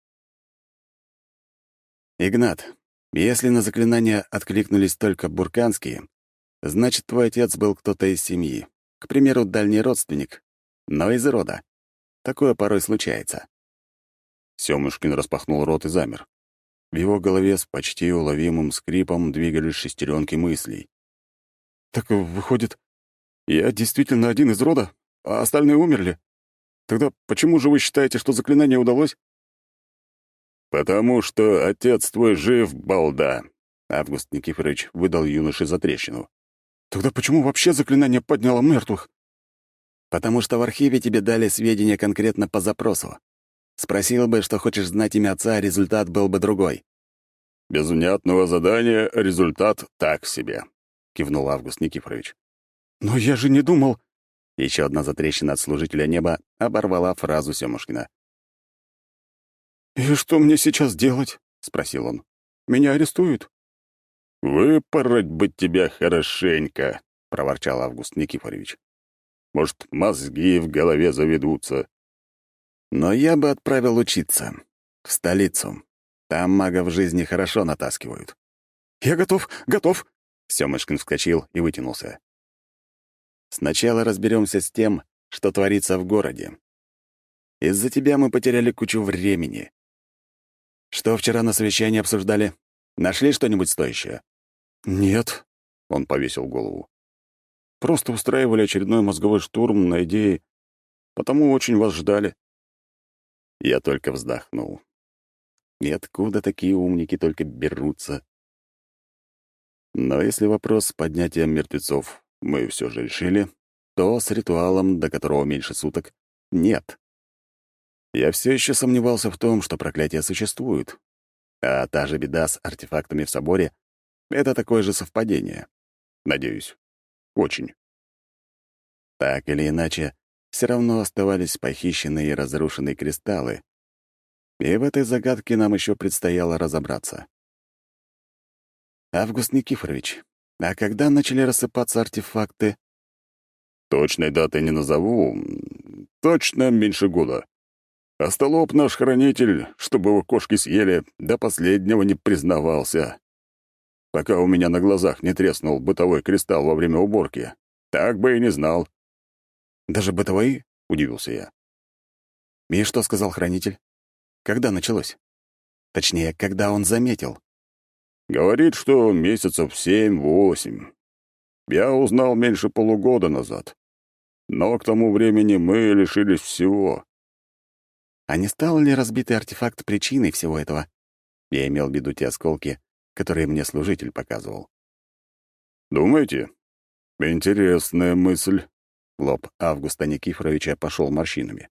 «Игнат, если на заклинания откликнулись только бурканские, значит, твой отец был кто-то из семьи, к примеру, дальний родственник, но из рода. Такое порой случается». Сёмушкин распахнул рот и замер. В его голове с почти уловимым скрипом двигались шестеренки мыслей. «Так, выходит, я действительно один из рода, а остальные умерли? Тогда почему же вы считаете, что заклинание удалось?» «Потому что отец твой жив, балда!» Август Никифорович выдал юноше затрещину. «Тогда почему вообще заклинание подняло мертвых?» «Потому что в архиве тебе дали сведения конкретно по запросу. Спросил бы, что хочешь знать имя отца, результат был бы другой». «Без внятного задания результат так себе», — кивнул Август Никифорович. «Но я же не думал...» Еще одна затрещина от служителя неба оборвала фразу Сёмушкина. «И что мне сейчас делать?» — спросил он. «Меня арестуют?» «Выпороть бы тебя хорошенько», — проворчал Август Никифорович. «Может, мозги в голове заведутся». «Но я бы отправил учиться. В столицу. Там магов в жизни хорошо натаскивают». «Я готов, готов!» Сёмушкин вскочил и вытянулся. «Сначала разберемся с тем, что творится в городе. Из-за тебя мы потеряли кучу времени. Что вчера на совещании обсуждали? Нашли что-нибудь стоящее?» «Нет», — он повесил голову. «Просто устраивали очередной мозговой штурм на идеи, потому очень вас ждали». Я только вздохнул. И откуда такие умники только берутся? Но если вопрос с поднятием мертвецов мы все же решили, то с ритуалом, до которого меньше суток, нет. Я все еще сомневался в том, что проклятие существует. А та же беда с артефактами в соборе — это такое же совпадение. Надеюсь. Очень. Так или иначе, все равно оставались похищенные и разрушенные кристаллы. И в этой загадке нам еще предстояло разобраться. «Август Никифорович, а когда начали рассыпаться артефакты?» «Точной даты не назову. Точно меньше года. Остолоп наш хранитель, чтобы его кошки съели, до последнего не признавался. Пока у меня на глазах не треснул бытовой кристалл во время уборки. Так бы и не знал». «Даже бытовые?» — удивился я. «И что сказал хранитель? Когда началось? Точнее, когда он заметил?» «Говорит, что месяцев семь-восемь. Я узнал меньше полугода назад. Но к тому времени мы лишились всего». «А не стал ли разбитый артефакт причиной всего этого?» Я имел в виду те осколки, которые мне служитель показывал. «Думаете? Интересная мысль». Лоб Августа Никифоровича пошел морщинами.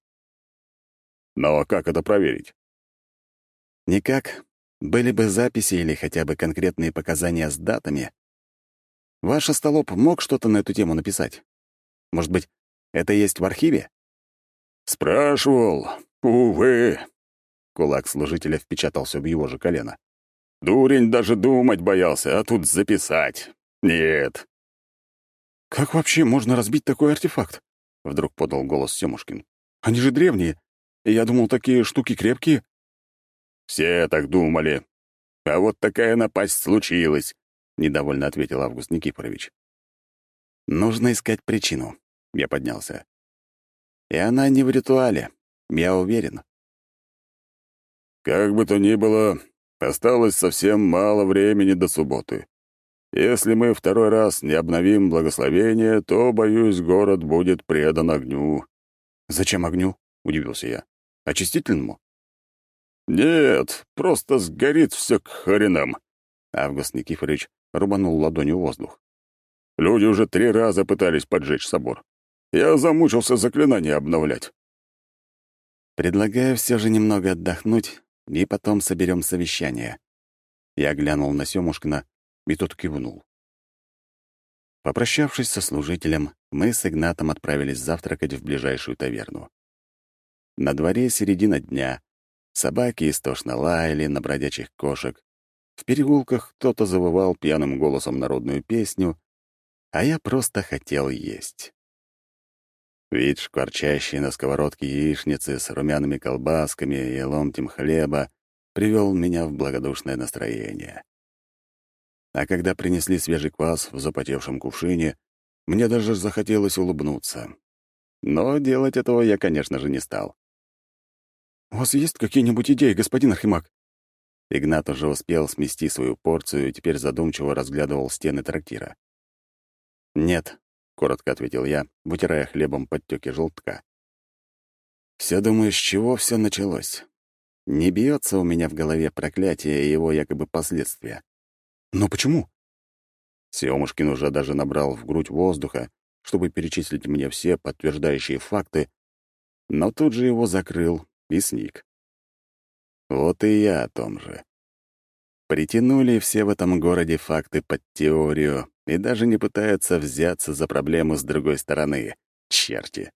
«Но как это проверить?» «Никак. Были бы записи или хотя бы конкретные показания с датами. Ваш остолоп мог что-то на эту тему написать? Может быть, это есть в архиве?» «Спрашивал. Увы». Кулак служителя впечатался в его же колено. «Дурень даже думать боялся, а тут записать. Нет». «Как вообще можно разбить такой артефакт?» — вдруг подал голос Сёмушкин. «Они же древние. Я думал, такие штуки крепкие». «Все так думали. А вот такая напасть случилась», — недовольно ответил Август Никифорович. «Нужно искать причину», — я поднялся. «И она не в ритуале, я уверен». «Как бы то ни было, осталось совсем мало времени до субботы. Если мы второй раз не обновим благословение, то, боюсь, город будет предан огню». «Зачем огню?» — удивился я. «Очистительному?» «Нет, просто сгорит все к хренам». Август Никифорович рубанул ладонью воздух. Люди уже три раза пытались поджечь собор. Я замучился заклинание обновлять. Предлагаю все же немного отдохнуть, и потом соберем совещание. Я глянул на Сёмушкина, и тот кивнул. Попрощавшись со служителем, мы с Игнатом отправились завтракать в ближайшую таверну. На дворе середина дня. Собаки истошно лаяли на бродячих кошек. В переулках кто-то завывал пьяным голосом народную песню, а я просто хотел есть. Вид шкварчащей на сковородке яичницы с румяными колбасками и ломтем хлеба привел меня в благодушное настроение. А когда принесли свежий квас в запотевшем кувшине, мне даже захотелось улыбнуться. Но делать этого я, конечно же, не стал. «У вас есть какие-нибудь идеи, господин Архимаг?» Игнат уже успел смести свою порцию и теперь задумчиво разглядывал стены трактира. «Нет», — коротко ответил я, вытирая хлебом подтёки желтка. «Всё думаю, с чего всё началось. Не бьётся у меня в голове проклятие и его якобы последствия». «Но почему?» Сёмушкин уже даже набрал в грудь воздуха, чтобы перечислить мне все подтверждающие факты, но тут же его закрыл и сник. Вот и я о том же. Притянули все в этом городе факты под теорию и даже не пытаются взяться за проблему с другой стороны. Черти.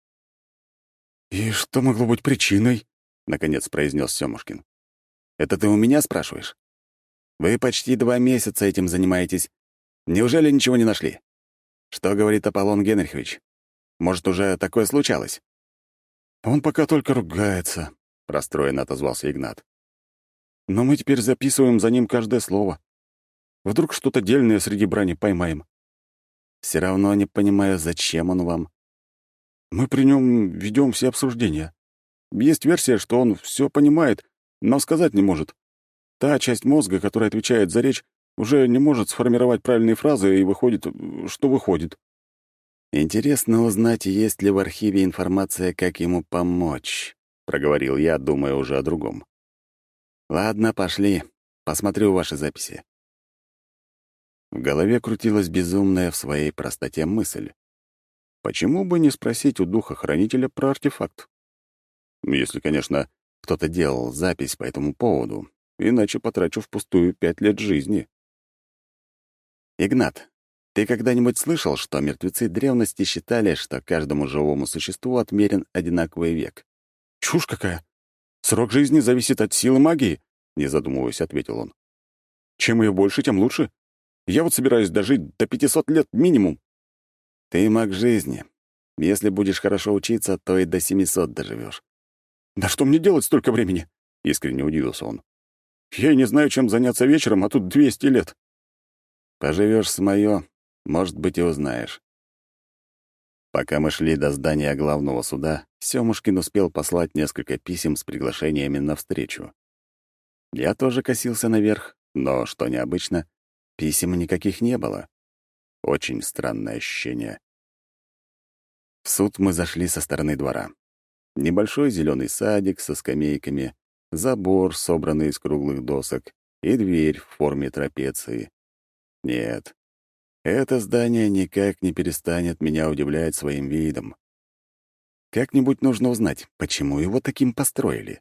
«И что могло быть причиной?» — наконец произнес Сёмушкин. «Это ты у меня спрашиваешь? Вы почти два месяца этим занимаетесь. Неужели ничего не нашли? Что говорит Аполлон Генрихович? Может, уже такое случалось?» «Он пока только ругается», — расстроенно отозвался Игнат. «Но мы теперь записываем за ним каждое слово. Вдруг что-то дельное среди брани поймаем». «Все равно не понимаю, зачем он вам». «Мы при нем ведем все обсуждения. Есть версия, что он все понимает, но сказать не может. Та часть мозга, которая отвечает за речь, уже не может сформировать правильные фразы, и выходит, что выходит». «Интересно узнать, есть ли в архиве информация, как ему помочь», — проговорил я, думая уже о другом. «Ладно, пошли. Посмотрю ваши записи». В голове крутилась безумная в своей простоте мысль. Почему бы не спросить у духа-хранителя про артефакт? Если, конечно, кто-то делал запись по этому поводу, иначе потрачу впустую пять лет жизни. «Игнат, ты когда-нибудь слышал, что мертвецы древности считали, что каждому живому существу отмерен одинаковый век?» «Чушь какая! Срок жизни зависит от силы магии», — не задумываясь, ответил он. «Чем ее больше, тем лучше. Я вот собираюсь дожить до пятисот лет минимум». «Ты маг жизни. Если будешь хорошо учиться, то и до семисот доживешь». «Да что мне делать столько времени?» — искренне удивился он. «Я и не знаю, чем заняться вечером, а тут двести лет». «Поживешь с моё, может быть, и узнаешь». Пока мы шли до здания главного суда, Сёмушкин успел послать несколько писем с приглашениями на встречу. Я тоже косился наверх, но, что необычно, писем никаких не было. Очень странное ощущение. В суд мы зашли со стороны двора. Небольшой зеленый садик со скамейками, забор, собранный из круглых досок, и дверь в форме трапеции. Нет, это здание никак не перестанет меня удивлять своим видом. Как-нибудь нужно узнать, почему его таким построили.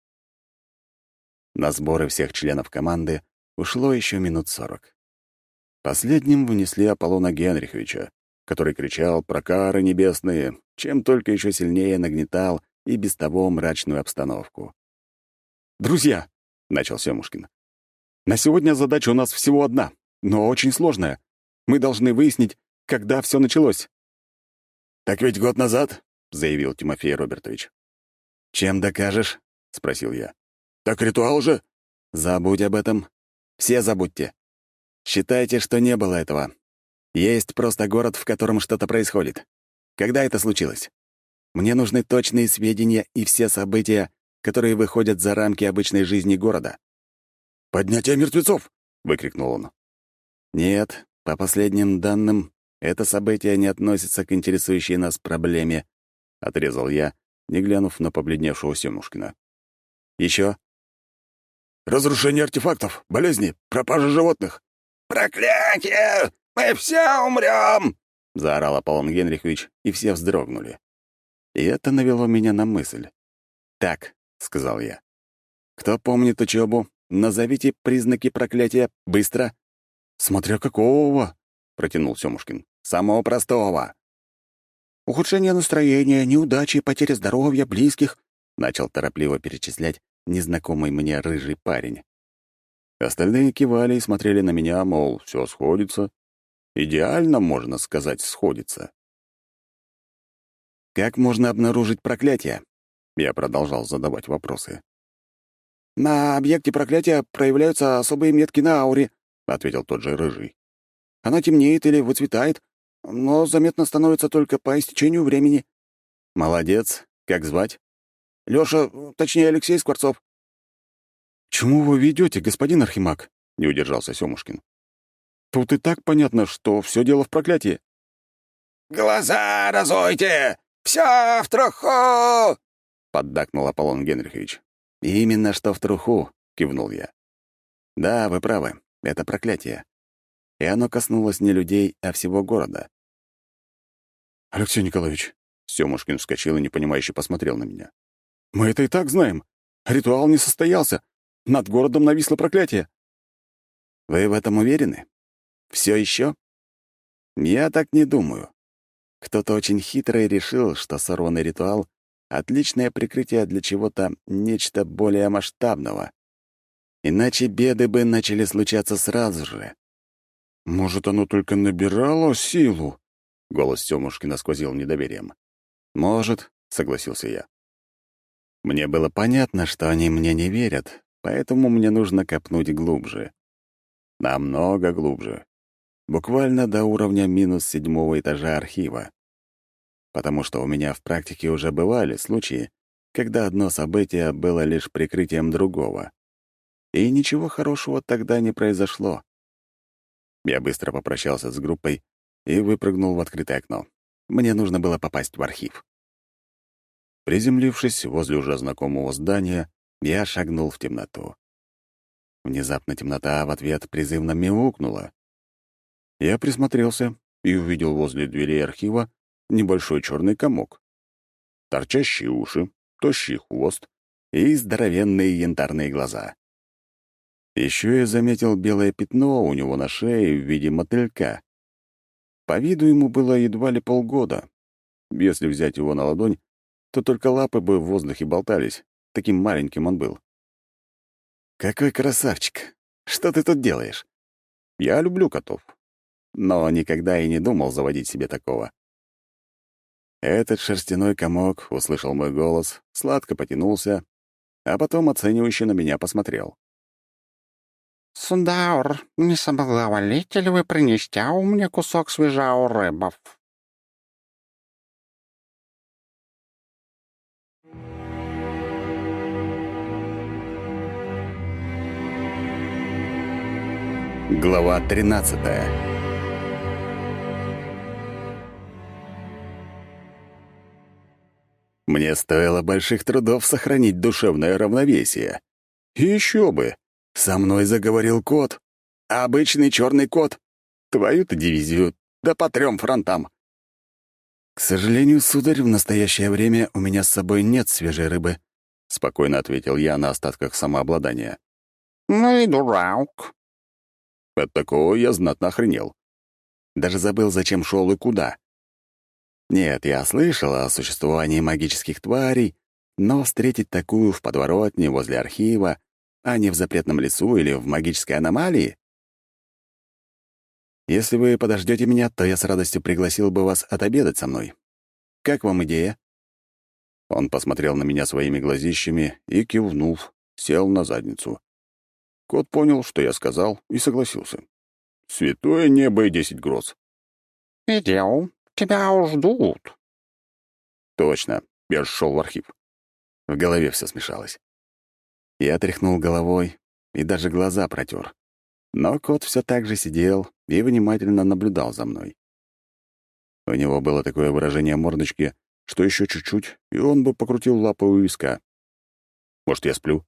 На сборы всех членов команды ушло еще минут сорок. Последним внесли Аполлона Генриховича, который кричал про кары небесные, чем только еще сильнее нагнетал и без того мрачную обстановку. «Друзья», — начал Сёмушкин, — «на сегодня задача у нас всего одна, но очень сложная. Мы должны выяснить, когда все началось». «Так ведь год назад», — заявил Тимофей Робертович. «Чем докажешь?» — спросил я. «Так ритуал же». «Забудь об этом. Все забудьте. Считайте, что не было этого. Есть просто город, в котором что-то происходит. Когда это случилось? Мне нужны точные сведения и все события, которые выходят за рамки обычной жизни города». «Поднятие мертвецов!» — выкрикнул он. «Нет, по последним данным, это событие не относится к интересующей нас проблеме», — отрезал я, не глянув на побледневшего Сёмушкина. «Еще?» «Разрушение артефактов, болезни, пропажа животных». «Проклятие! Мы все умрем!» — заорал Аполлон Генрихович, и все вздрогнули. И это навело меня на мысль. «Так», — сказал я, — «кто помнит учебу, назовите признаки проклятия быстро». «Смотря какого», — протянул Сёмушкин. «Самого простого». «Ухудшение настроения, неудачи, потеря здоровья, близких», — начал торопливо перечислять незнакомый мне рыжий парень. Остальные кивали и смотрели на меня, мол, все сходится. Идеально, можно сказать, сходится. «Как можно обнаружить проклятие?» Я продолжал задавать вопросы. «На объекте проклятия проявляются особые метки на ауре», — ответил тот же рыжий. «Она темнеет или выцветает, но заметно становится только по истечению времени». «Молодец. Как звать?» «Лёша, точнее, Алексей Скворцов». «Чему вы ведете, господин Архимаг?» — не удержался Сёмушкин. «Тут и так понятно, что все дело в проклятии». «Глаза разуйте! Все в труху!» — поддакнул Аполлон Генрихович. «Именно что в труху», — кивнул я. «Да, вы правы, это проклятие. И оно коснулось не людей, а всего города». «Алексей Николаевич», — Сёмушкин вскочил и непонимающе посмотрел на меня. «Мы это и так знаем. Ритуал не состоялся. Над городом нависло проклятие». «Вы в этом уверены? Все еще?» «Я так не думаю. Кто-то очень хитрый решил, что сорванный ритуал — отличное прикрытие для чего-то, нечто более масштабного. Иначе беды бы начали случаться сразу же». «Может, оно только набирало силу?» — голос Сёмушкина сквозил недоверием. «Может», — согласился я. Мне было понятно, что они мне не верят, поэтому мне нужно копнуть глубже. Намного глубже. Буквально до уровня минус седьмого этажа архива. Потому что у меня в практике уже бывали случаи, когда одно событие было лишь прикрытием другого. И ничего хорошего тогда не произошло. Я быстро попрощался с группой и выпрыгнул в открытое окно. Мне нужно было попасть в архив. Приземлившись возле уже знакомого здания, я шагнул в темноту. Внезапно темнота в ответ призывно мяукнула. Я присмотрелся и увидел возле дверей архива небольшой черный комок. Торчащие уши, тощий хвост и здоровенные янтарные глаза. Еще я заметил белое пятно у него на шее в виде мотылька. По виду ему было едва ли полгода. Если взять его на ладонь, то только лапы бы в воздухе болтались. Таким маленьким он был. «Какой красавчик! Что ты тут делаешь?» Я люблю котов, но никогда и не думал заводить себе такого. Этот шерстяной комок услышал мой голос, сладко потянулся, а потом оценивающе на меня посмотрел. «Сундаур, не соблаговолите ли вы принести мне кусок свежау рыбов?» Глава тринадцатая. Мне стоило больших трудов сохранить душевное равновесие. И еще бы! Со мной заговорил кот. Обычный черный кот. Твою-то дивизию. Да по трем фронтам. «К сожалению, сударь, в настоящее время у меня с собой нет свежей рыбы», — спокойно ответил я на остатках самообладания. «Ну и дурак». От такого я знатно охренел. Даже забыл, зачем шел и куда. Нет, я слышал о существовании магических тварей, но встретить такую в подворотне возле архива, а не в запретном лесу или в магической аномалии? Если вы подождете меня, то я с радостью пригласил бы вас отобедать со мной. Как вам идея?» Он посмотрел на меня своими глазищами и, кивнув, сел на задницу. Кот понял, что я сказал, и согласился. Святое небо и десять гроз. «Идем, тебя ждут». Точно, я же шел в архив. В голове все смешалось. Я тряхнул головой и даже глаза протер. Но кот все так же сидел и внимательно наблюдал за мной. У него было такое выражение мордочки, что еще чуть-чуть, и он бы покрутил лапой у виска. Может, я сплю?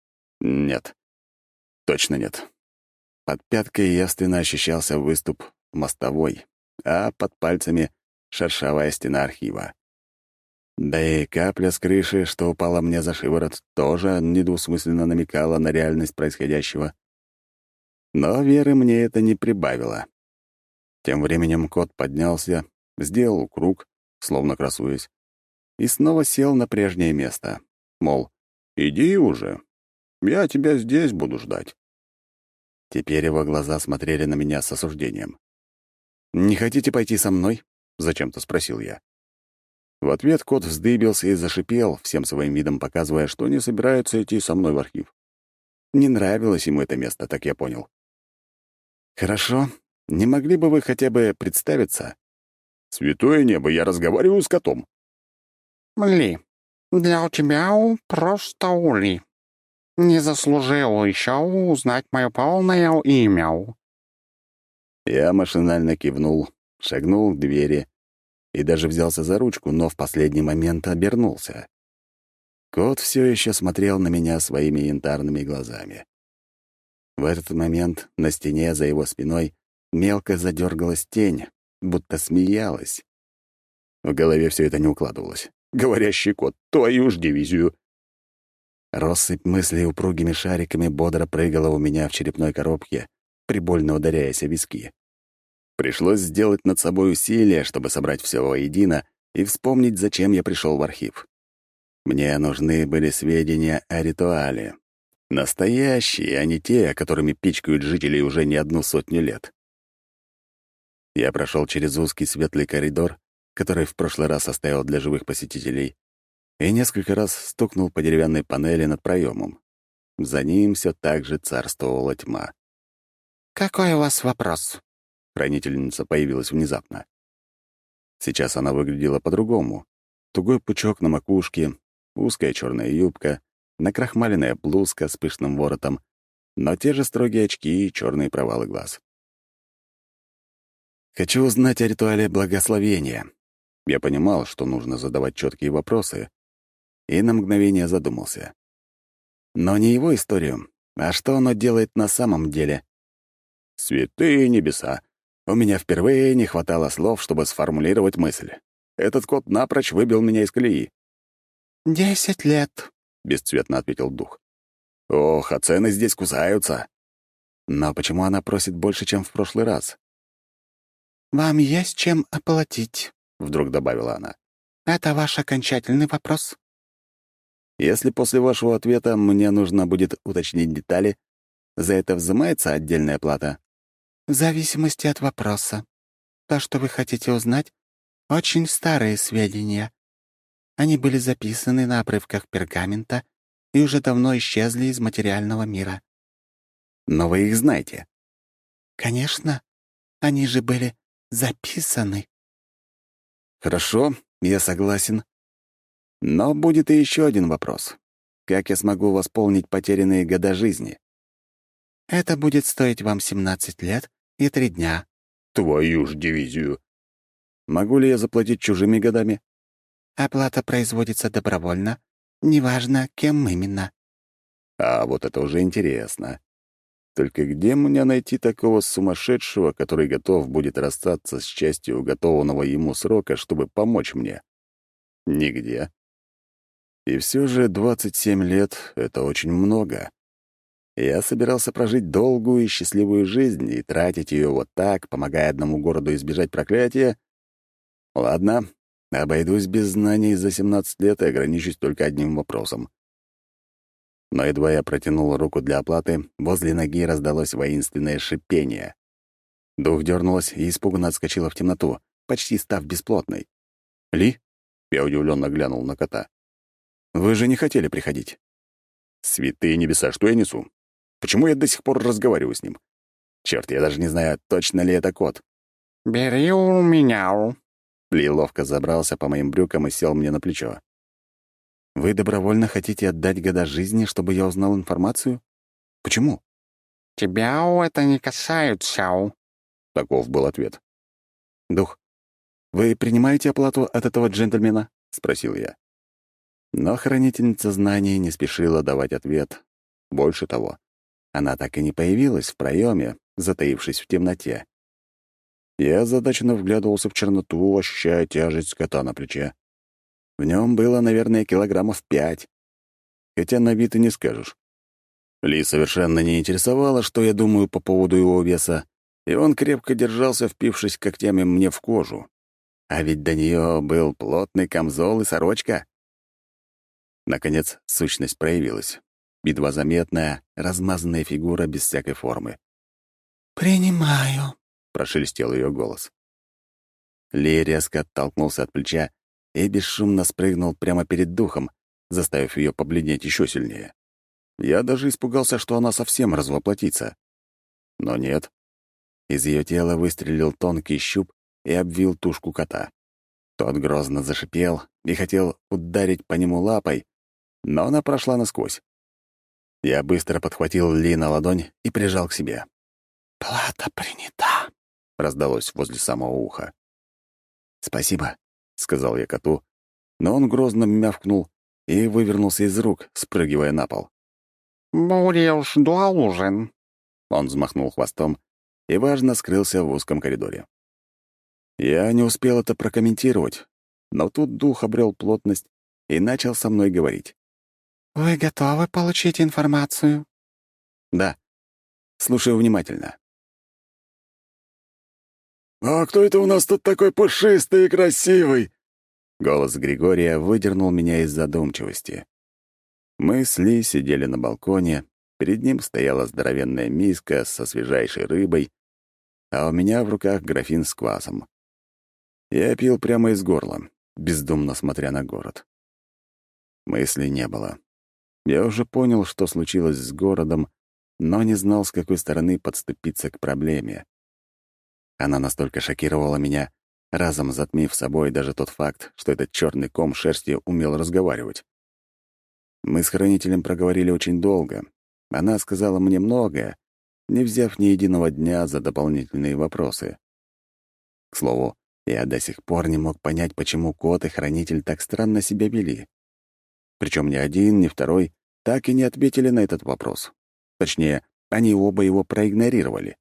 Нет. Точно нет. Под пяткой явственно ощущался выступ мостовой, а под пальцами — шершавая стена архива. Да и капля с крыши, что упала мне за шиворот, тоже недвусмысленно намекала на реальность происходящего. Но веры мне это не прибавило. Тем временем кот поднялся, сделал круг, словно красуясь, и снова сел на прежнее место. Мол, иди уже, я тебя здесь буду ждать. Теперь его глаза смотрели на меня с осуждением. «Не хотите пойти со мной?» — зачем-то спросил я. В ответ кот вздыбился и зашипел, всем своим видом показывая, что не собирается идти со мной в архив. Не нравилось ему это место, так я понял. «Хорошо. Не могли бы вы хотя бы представиться?» «Святое небо, я разговариваю с котом». Ли, для тебя просто Ули. Не заслужил еще узнать мое полное имя». Я машинально кивнул, шагнул к двери и даже взялся за ручку, но в последний момент обернулся. Кот все еще смотрел на меня своими янтарными глазами. В этот момент на стене за его спиной мелко задергалась тень, будто смеялась. В голове все это не укладывалось. Говорящий кот, твою ж дивизию. Россыпь мыслей упругими шариками бодро прыгала у меня в черепной коробке, прибольно ударяясь о виски. Пришлось сделать над собой усилие, чтобы собрать все воедино и вспомнить, зачем я пришел в архив. Мне нужны были сведения о ритуале. Настоящие, а не те, которыми пичкают жителей уже не одну сотню лет. Я прошел через узкий светлый коридор, который в прошлый раз оставил для живых посетителей, и несколько раз стукнул по деревянной панели над проемом. За ним все так же царствовала тьма. «Какой у вас вопрос?» Хранительница появилась внезапно. Сейчас она выглядела по-другому. Тугой пучок на макушке, узкая черная юбка, накрахмаленная блузка с пышным воротом, но те же строгие очки и черные провалы глаз. «Хочу узнать о ритуале благословения». Я понимал, что нужно задавать четкие вопросы, и на мгновение задумался. Но не его историю, а что оно делает на самом деле. Святые небеса! У меня впервые не хватало слов, чтобы сформулировать мысль. Этот кот напрочь выбил меня из колеи. «Десять лет», — бесцветно ответил дух. «Ох, а цены здесь кусаются». Но почему она просит больше, чем в прошлый раз? «Вам есть чем оплатить», — вдруг добавила она. «Это ваш окончательный вопрос?» «Если после вашего ответа мне нужно будет уточнить детали, за это взимается отдельная плата?» «В зависимости от вопроса. То, что вы хотите узнать, очень старые сведения. Они были записаны на обрывках пергамента и уже давно исчезли из материального мира». «Но вы их знаете?» «Конечно. Они же были записаны». «Хорошо, я согласен. Но будет и еще один вопрос. Как я смогу восполнить потерянные года жизни?» «Это будет стоить вам семнадцать лет и три дня». «Твою ж дивизию!» «Могу ли я заплатить чужими годами?» «Оплата производится добровольно, неважно, кем именно». «А вот это уже интересно. Только где мне найти такого сумасшедшего, который готов будет расстаться с частью уготованного ему срока, чтобы помочь мне? Нигде. И все же двадцать семь лет — это очень много. Я собирался прожить долгую и счастливую жизнь и тратить ее вот так, помогая одному городу избежать проклятия. Ладно, обойдусь без знаний за семнадцать лет и ограничусь только одним вопросом. Но едва я протянул руку для оплаты, возле ноги раздалось воинственное шипение. Дух дернулась и испуганно отскочила в темноту, почти став бесплотной. «Ли?» — я удивленно глянул на кота. «Вы же не хотели приходить?» «Святые небеса, что я несу? Почему я до сих пор разговариваю с ним? Черт, я даже не знаю, точно ли это кот». «Бери у меня». Ли ловко забрался по моим брюкам и сел мне на плечо. «Вы добровольно хотите отдать года жизни, чтобы я узнал информацию? Почему?» «Тебя это не касается». Таков был ответ. «Дух, вы принимаете оплату от этого джентльмена?» — спросил я. Но хранительница знаний не спешила давать ответ. Больше того, она так и не появилась в проеме, затаившись в темноте. Я озадаченно вглядывался в черноту, ощущая тяжесть кота на плече. В нем было, наверное, килограммов пять. Хотя на вид и не скажешь. Ли совершенно не интересовало, что я думаю по поводу его веса, и он крепко держался, впившись когтями мне в кожу. А ведь до нее был плотный камзол и сорочка. Наконец, сущность проявилась. Едва заметная, размазанная фигура без всякой формы. «Принимаю», — прошелестел ее голос. Ли резко оттолкнулся от плеча и бесшумно спрыгнул прямо перед духом, заставив ее побледнеть еще сильнее. Я даже испугался, что она совсем развоплотится. Но нет. Из ее тела выстрелил тонкий щуп и обвил тушку кота. Тот грозно зашипел и хотел ударить по нему лапой, но она прошла насквозь. Я быстро подхватил Ли на ладонь и прижал к себе. «Плата принята», — раздалось возле самого уха. «Спасибо», — сказал я коту, но он грозно мявкнул и вывернулся из рук, спрыгивая на пол. «Будешь должен». Он взмахнул хвостом и, важно, скрылся в узком коридоре. Я не успел это прокомментировать, но тут дух обрел плотность и начал со мной говорить. «Вы готовы получить информацию?» «Да. Слушаю внимательно». «А кто это у нас тут такой пушистый и красивый?» Голос Григория выдернул меня из задумчивости. Мы с Ли сидели на балконе, перед ним стояла здоровенная миска со свежайшей рыбой, а у меня в руках графин с квасом. Я пил прямо из горла, бездумно смотря на город. Мыслей не было. Я уже понял, что случилось с городом, но не знал, с какой стороны подступиться к проблеме. Она настолько шокировала меня, разом затмив собой даже тот факт, что этот черный ком шерсти умел разговаривать. Мы с хранителем проговорили очень долго. Она сказала мне многое, не взяв ни единого дня за дополнительные вопросы. К слову, я до сих пор не мог понять, почему кот и хранитель так странно себя вели. Причем ни один, ни второй так и не ответили на этот вопрос. Точнее, они оба его проигнорировали.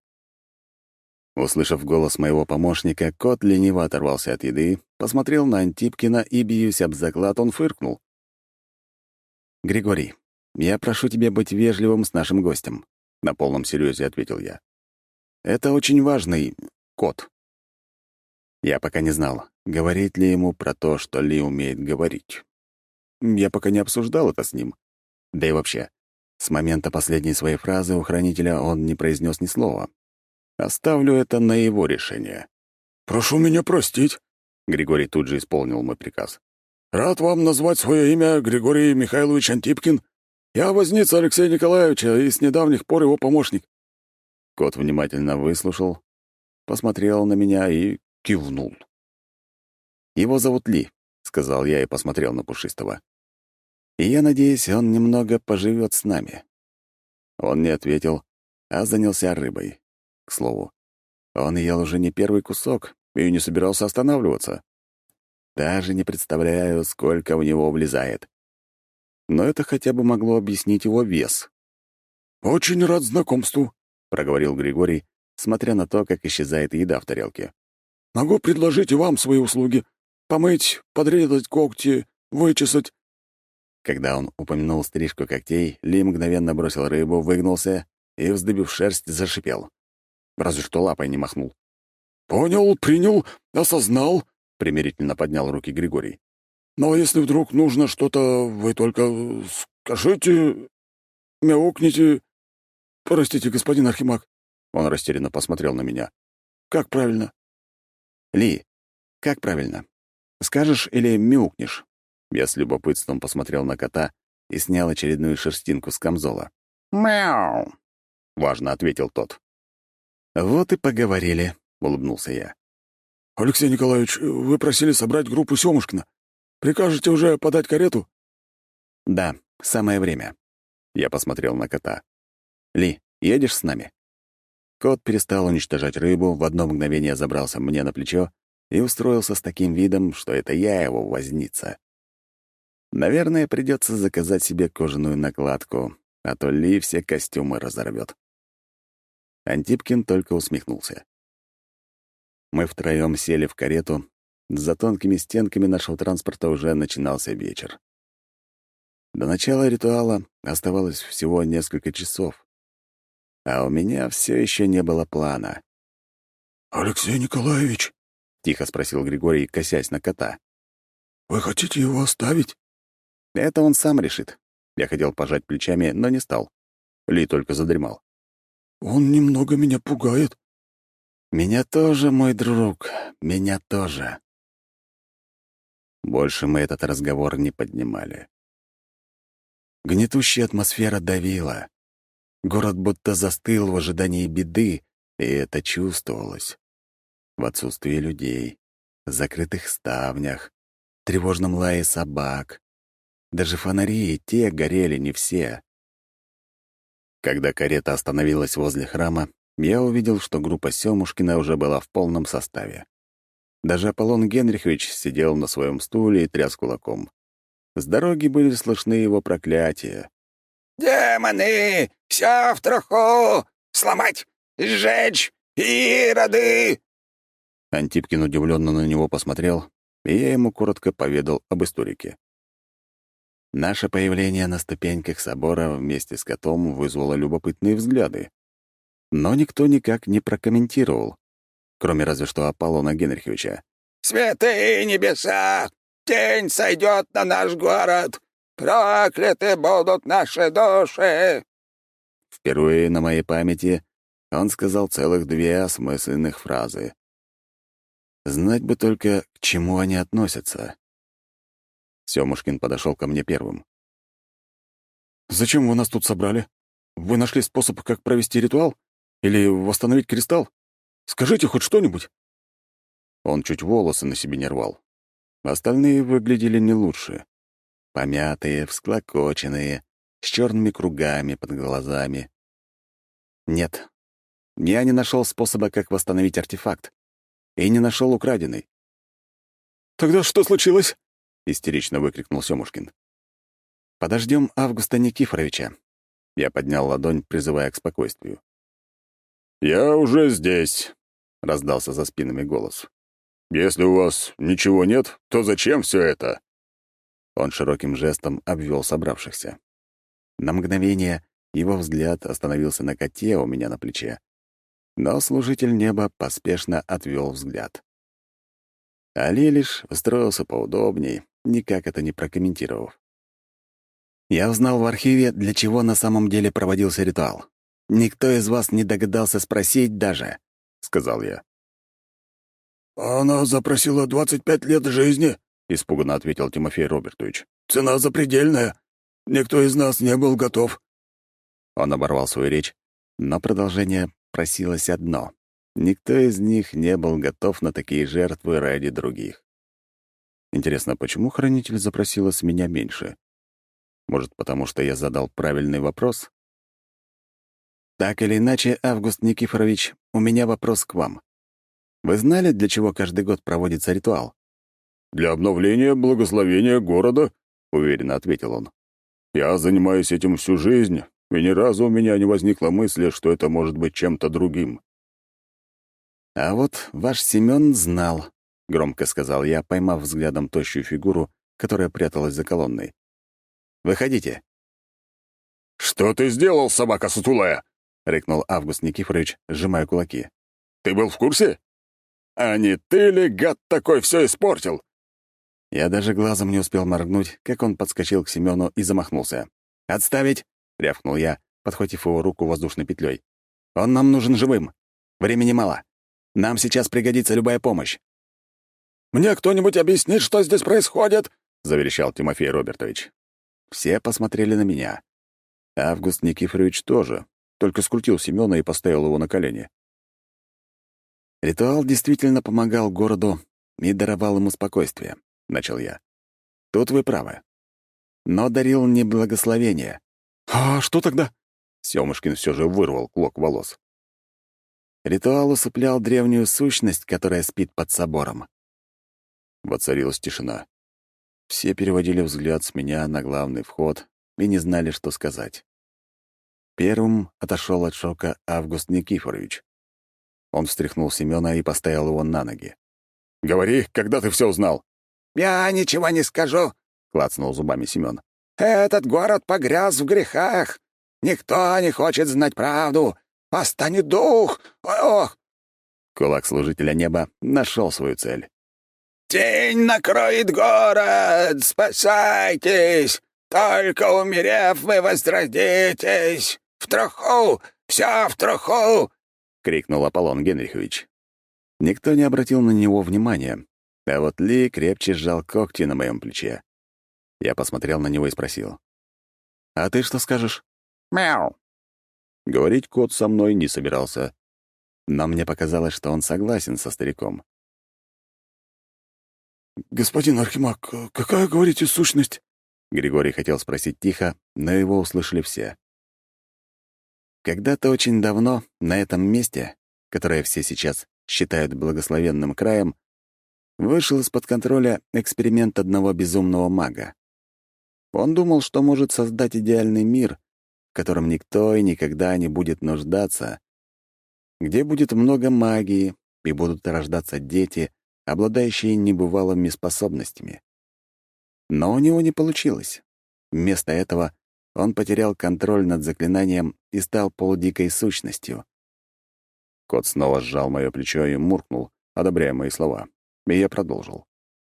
Услышав голос моего помощника, кот лениво оторвался от еды, посмотрел на Антипкина и, бьюсь об заклад, он фыркнул. «Григорий, я прошу тебя быть вежливым с нашим гостем», — на полном серьезе ответил я. «Это очень важный кот». Я пока не знал, говорить ли ему про то, что Ли умеет говорить. Я пока не обсуждал это с ним. Да и вообще, с момента последней своей фразы у хранителя он не произнес ни слова. Оставлю это на его решение. «Прошу меня простить», — Григорий тут же исполнил мой приказ. «Рад вам назвать свое имя Григорий Михайлович Антипкин. Я возница Алексея Николаевича и с недавних пор его помощник». Кот внимательно выслушал, посмотрел на меня и кивнул. «Его зовут Ли», — сказал я и посмотрел на Пушистого. «И я надеюсь, он немного поживет с нами». Он не ответил, а занялся рыбой. К слову, он ел уже не первый кусок и не собирался останавливаться. Даже не представляю, сколько в него влезает. Но это хотя бы могло объяснить его вес. «Очень рад знакомству», — проговорил Григорий, смотря на то, как исчезает еда в тарелке. «Могу предложить и вам свои услуги. Помыть, подрезать когти, вычесать». Когда он упомянул стрижку когтей, Ли мгновенно бросил рыбу, выгнулся и, вздыбив шерсть, зашипел. Разве что лапой не махнул. «Понял, принял, осознал», — примирительно поднял руки Григорий. «Но если вдруг нужно что-то, вы только скажите, мяукните. Простите, господин Архимаг». Он растерянно посмотрел на меня. «Как правильно?» «Ли, как правильно? Скажешь или мяукнешь?» Я с любопытством посмотрел на кота и снял очередную шерстинку с камзола. «Мяу», — важно ответил тот. «Вот и поговорили», — улыбнулся я. «Алексей Николаевич, вы просили собрать группу Сёмушкина. Прикажете уже подать карету?» «Да, самое время». Я посмотрел на кота. «Ли, едешь с нами?» Кот перестал уничтожать рыбу, в одно мгновение забрался мне на плечо и устроился с таким видом, что это я его возница. Наверное, придется заказать себе кожаную накладку, а то Ли все костюмы разорвет. Антипкин только усмехнулся. Мы втроем сели в карету. За тонкими стенками нашего транспорта уже начинался вечер. До начала ритуала оставалось всего несколько часов, а у меня все еще не было плана. «Алексей Николаевич», — тихо спросил Григорий, косясь на кота. «вы хотите его оставить?» «Это он сам решит». Я хотел пожать плечами, но не стал. Ли только задремал. «Он немного меня пугает». «Меня тоже, мой друг, меня тоже». Больше мы этот разговор не поднимали. Гнетущая атмосфера давила. Город будто застыл в ожидании беды, и это чувствовалось. В отсутствии людей, закрытых ставнях, тревожном лае собак. Даже фонари и те горели не все. Когда карета остановилась возле храма, я увидел, что группа Сёмушкина уже была в полном составе. Даже Аполлон Генрихович сидел на своем стуле и тряс кулаком. С дороги были слышны его проклятия. «Демоны! Все в труху! Сломать! Сжечь! Ироды!» Антипкин удивленно на него посмотрел, и я ему коротко поведал об историке. Наше появление на ступеньках собора вместе с котом вызвало любопытные взгляды. Но никто никак не прокомментировал, кроме разве что Аполлона Генриховича. «Святые небеса! Тень сойдет на наш город! Прокляты будут наши души!» Впервые на моей памяти он сказал целых две осмысленных фразы. Знать бы только, к чему они относятся. Сёмушкин подошел ко мне первым. «Зачем вы нас тут собрали? Вы нашли способ, как провести ритуал? Или восстановить кристалл? Скажите хоть что-нибудь». Он чуть волосы на себе не рвал. Остальные выглядели не лучше. Помятые, всклокоченные, с черными кругами под глазами. Нет, я не нашел способа, как восстановить артефакт. И не нашел украденный. «Тогда что случилось?» — истерично выкрикнул Сёмушкин. «Подождем Августа Никифоровича». Я поднял ладонь, призывая к спокойствию. «Я уже здесь», — раздался за спинами голос. «Если у вас ничего нет, то зачем все это?» Он широким жестом обвел собравшихся. На мгновение его взгляд остановился на коте у меня на плече, но служитель неба поспешно отвел взгляд. Али лишь устроился поудобней, никак это не прокомментировав. «Я узнал в архиве, для чего на самом деле проводился ритуал. Никто из вас не догадался спросить даже», — сказал я. «Она запросила двадцать пять лет жизни», — испуганно ответил Тимофей Робертович. «Цена запредельная. Никто из нас не был готов». Он оборвал свою речь, но продолжение просилось одно. Никто из них не был готов на такие жертвы ради других. Интересно, почему хранитель запросила с меня меньше? Может, потому что я задал правильный вопрос? Так или иначе, Август Никифорович, у меня вопрос к вам. Вы знали, для чего каждый год проводится ритуал? «Для обновления благословения города», — уверенно ответил он. «Я занимаюсь этим всю жизнь, и ни разу у меня не возникла мысли, что это может быть чем-то другим». «А вот ваш Семён знал», — громко сказал я, поймав взглядом тощую фигуру, которая пряталась за колонной. «Выходите». «Что ты сделал, собака сутулая?» — рыкнул Август Никифорович, сжимая кулаки. «Ты был в курсе? А не ты ли, гад такой, все испортил?» Я даже глазом не успел моргнуть, как он подскочил к Семёну и замахнулся. «Отставить!» — рявкнул я, подхватив его руку воздушной петлей. «Он нам нужен живым. Времени мало. Нам сейчас пригодится любая помощь». «Мне кто-нибудь объяснит, что здесь происходит?» — заверещал Тимофей Робертович. Все посмотрели на меня. Август Никифорович тоже, только скрутил Семёна и поставил его на колени. «Ритуал действительно помогал городу и даровал ему спокойствие», — начал я. «Тут вы правы. Но дарил не благословение». «А что тогда?» — Сёмушкин все же вырвал клок волос. Ритуал усыплял древнюю сущность, которая спит под собором. Воцарилась тишина. Все переводили взгляд с меня на главный вход и не знали, что сказать. Первым отошел от шока Август Никифорович. Он встряхнул Семёна и поставил его на ноги. «Говори, когда ты все узнал?» «Я ничего не скажу», — клацнул зубами Семён. «Этот город погряз в грехах. Никто не хочет знать правду. Восстанет дух! Ох!» Кулак служителя неба нашел свою цель. «Тень накроет город! Спасайтесь! Только умерев, вы возродитесь! В труху! Все в труху!» — крикнул Аполлон Генрихович. Никто не обратил на него внимания, а вот Ли крепче сжал когти на моем плече. Я посмотрел на него и спросил. «А ты что скажешь?» «Мяу!» Говорить кот со мной не собирался, но мне показалось, что он согласен со стариком. «Господин Архимаг, какая, говорите, сущность?» Григорий хотел спросить тихо, но его услышали все. Когда-то очень давно на этом месте, которое все сейчас считают благословенным краем, вышел из-под контроля эксперимент одного безумного мага. Он думал, что может создать идеальный мир, в котором никто и никогда не будет нуждаться, где будет много магии и будут рождаться дети, обладающие небывалыми способностями. Но у него не получилось. Вместо этого он потерял контроль над заклинанием и стал полудикой сущностью. Кот снова сжал мое плечо и муркнул, одобряя мои слова, и я продолжил.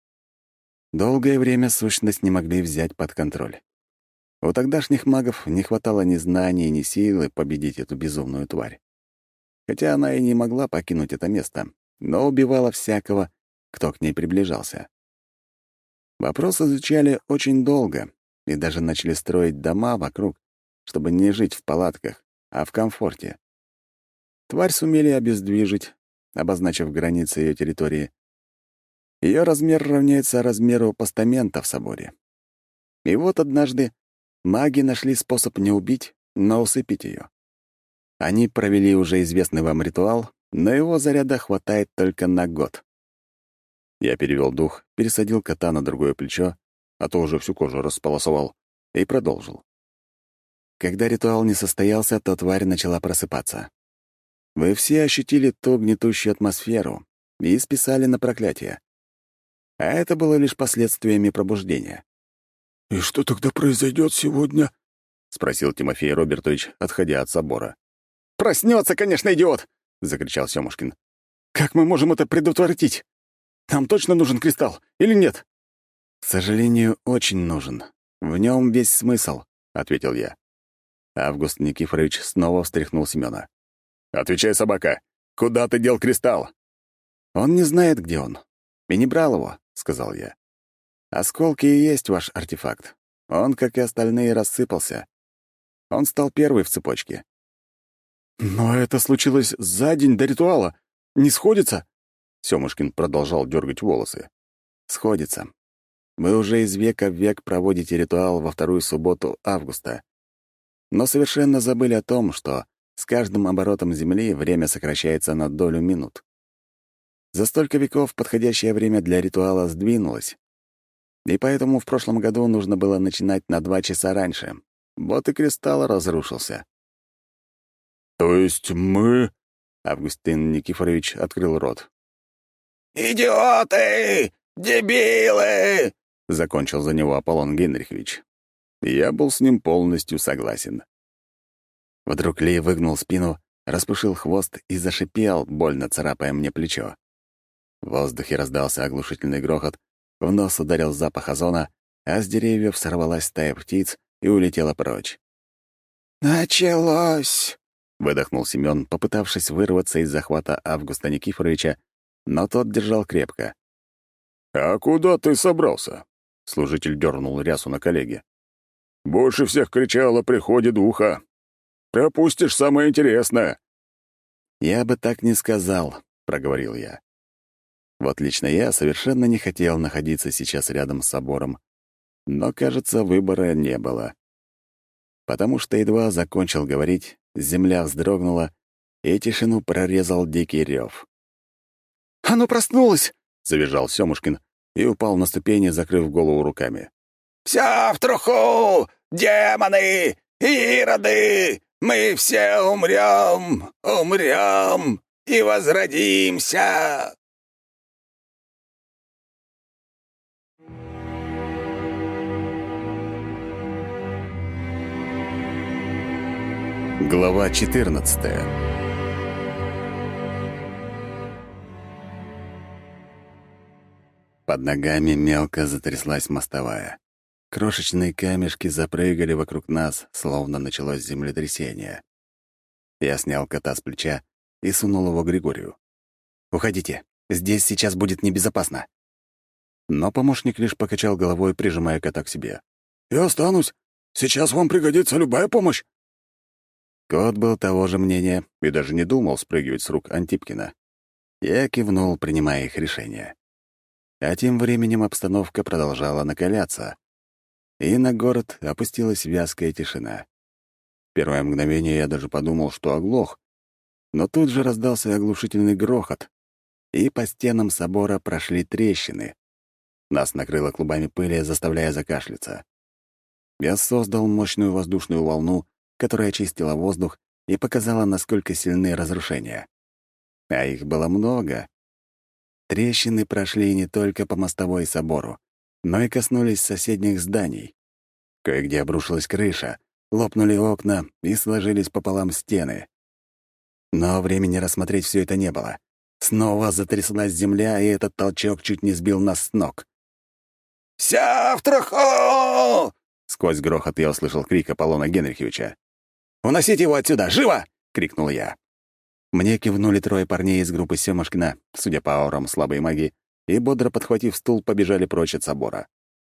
Долгое время сущность не могли взять под контроль. У тогдашних магов не хватало ни знаний, ни силы победить эту безумную тварь. Хотя она и не могла покинуть это место, но убивала всякого, кто к ней приближался. Вопрос изучали очень долго и даже начали строить дома вокруг, чтобы не жить в палатках, а в комфорте. Тварь сумели обездвижить, обозначив границы ее территории. Ее размер равняется размеру постамента в соборе. И вот однажды маги нашли способ не убить, но усыпить ее. Они провели уже известный вам ритуал, но его заряда хватает только на год. Я перевел дух, пересадил кота на другое плечо, а то уже всю кожу располосовал, и продолжил. Когда ритуал не состоялся, то тварь начала просыпаться. Вы все ощутили ту гнетущую атмосферу и списали на проклятие. А это было лишь последствиями пробуждения. «И что тогда произойдет сегодня?» — спросил Тимофей Робертович, отходя от собора. «Проснется, конечно, идиот!» — закричал Сёмушкин. «Как мы можем это предотвратить? Нам точно нужен кристалл или нет?» «К сожалению, очень нужен. В нем весь смысл», — ответил я. Август Никифорович снова встряхнул Семёна. «Отвечай, собака, куда ты дел кристалл?» «Он не знает, где он. И не брал его», — сказал я. «Осколки и есть ваш артефакт. Он, как и остальные, рассыпался. Он стал первый в цепочке». «Но это случилось за день до ритуала. Не сходится?» Сёмушкин продолжал дергать волосы. «Сходится. Вы уже из века в век проводите ритуал во вторую субботу августа. Но совершенно забыли о том, что с каждым оборотом Земли время сокращается на долю минут. За столько веков подходящее время для ритуала сдвинулось. И поэтому в прошлом году нужно было начинать на два часа раньше. Вот и кристалл разрушился». «То есть мы...» — Августин Никифорович открыл рот. «Идиоты! Дебилы!» — закончил за него Аполлон Генрихович. Я был с ним полностью согласен. Вдруг Ли выгнул спину, распушил хвост и зашипел, больно царапая мне плечо. В воздухе раздался оглушительный грохот, в нос ударил запах озона, а с деревьев сорвалась стая птиц и улетела прочь. «Началось!» — выдохнул Семён, попытавшись вырваться из захвата Августа Никифоровича, но тот держал крепко. «А куда ты собрался?» — служитель дернул рясу на коллеге. «Больше всех кричал о приходе духа. Пропустишь самое интересное». «Я бы так не сказал», — проговорил я. Вот лично я совершенно не хотел находиться сейчас рядом с собором, но, кажется, выбора не было. Потому что едва закончил говорить, земля вздрогнула, и тишину прорезал дикий рев. «Оно проснулось!» — завизжал Сёмушкин и упал на ступени, закрыв голову руками. «Все в труху! Демоны! Ироды! Мы все умрем! Умрем! и возродимся!» Глава четырнадцатая. Под ногами мелко затряслась мостовая. Крошечные камешки запрыгали вокруг нас, словно началось землетрясение. Я снял кота с плеча и сунул его Григорию. «Уходите, здесь сейчас будет небезопасно». Но помощник лишь покачал головой, прижимая кота к себе. «Я останусь. Сейчас вам пригодится любая помощь». Кот был того же мнения и даже не думал спрыгивать с рук Антипкина. Я кивнул, принимая их решение. А тем временем обстановка продолжала накаляться, и на город опустилась вязкая тишина. Первое мгновение я даже подумал, что оглох, но тут же раздался оглушительный грохот, и по стенам собора прошли трещины. Нас накрыло клубами пыли, заставляя закашляться. Я создал мощную воздушную волну, которая очистила воздух и показала, насколько сильны разрушения. А их было много. Трещины прошли не только по мостовой собору, но и коснулись соседних зданий. Кое-где обрушилась крыша, лопнули окна и сложились пополам стены. Но времени рассмотреть все это не было. Снова затряслась земля, и этот толчок чуть не сбил нас с ног. «Вся в труху!» Сквозь грохот я услышал крик Аполлона Генриховича. «Уносите его отсюда! Живо!» — крикнул я. Мне кивнули трое парней из группы Сёмушкина, судя по аурам слабой маги, и, бодро подхватив стул, побежали прочь от собора.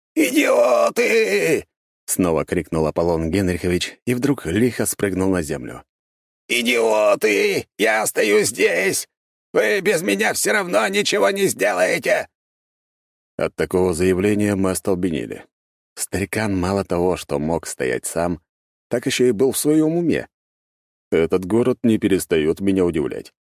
«Идиоты!» — снова крикнул Аполлон Генрихович и вдруг лихо спрыгнул на землю. «Идиоты! Я остаюсь здесь! Вы без меня все равно ничего не сделаете!» От такого заявления мы остолбенели. Старикан мало того, что мог стоять сам, так еще и был в своем уме. Этот город не перестает меня удивлять.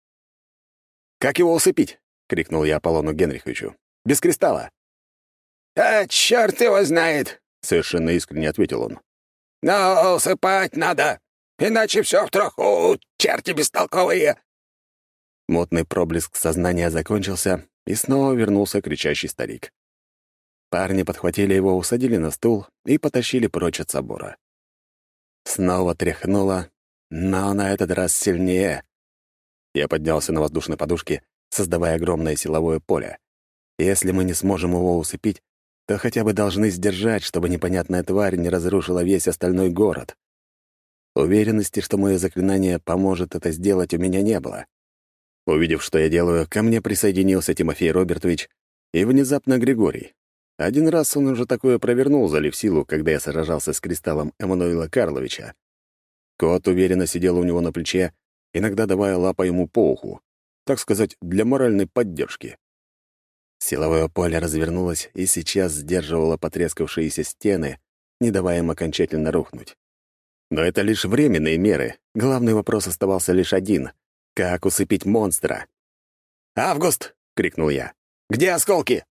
«Как его усыпить?» — крикнул я Аполлону Генриховичу. «Без кристалла!» «А черт его знает!» — совершенно искренне ответил он. «Но усыпать надо, иначе все в труху, черти бестолковые!» Мутный проблеск сознания закончился, и снова вернулся кричащий старик. Парни подхватили его, усадили на стул и потащили прочь от собора. Снова тряхнуло, но на этот раз сильнее. Я поднялся на воздушной подушке, создавая огромное силовое поле. Если мы не сможем его усыпить, то хотя бы должны сдержать, чтобы непонятная тварь не разрушила весь остальной город. Уверенности, что мое заклинание поможет это сделать, у меня не было. Увидев, что я делаю, ко мне присоединился Тимофей Робертович и внезапно Григорий. Один раз он уже такое провернул, залив силу, когда я сражался с кристаллом Эммануила Карловича. Кот уверенно сидел у него на плече, иногда давая лапой ему по уху, так сказать, для моральной поддержки. Силовое поле развернулось и сейчас сдерживало потрескавшиеся стены, не давая им окончательно рухнуть. Но это лишь временные меры. Главный вопрос оставался лишь один — как усыпить монстра? «Август!» — крикнул я. «Где осколки?»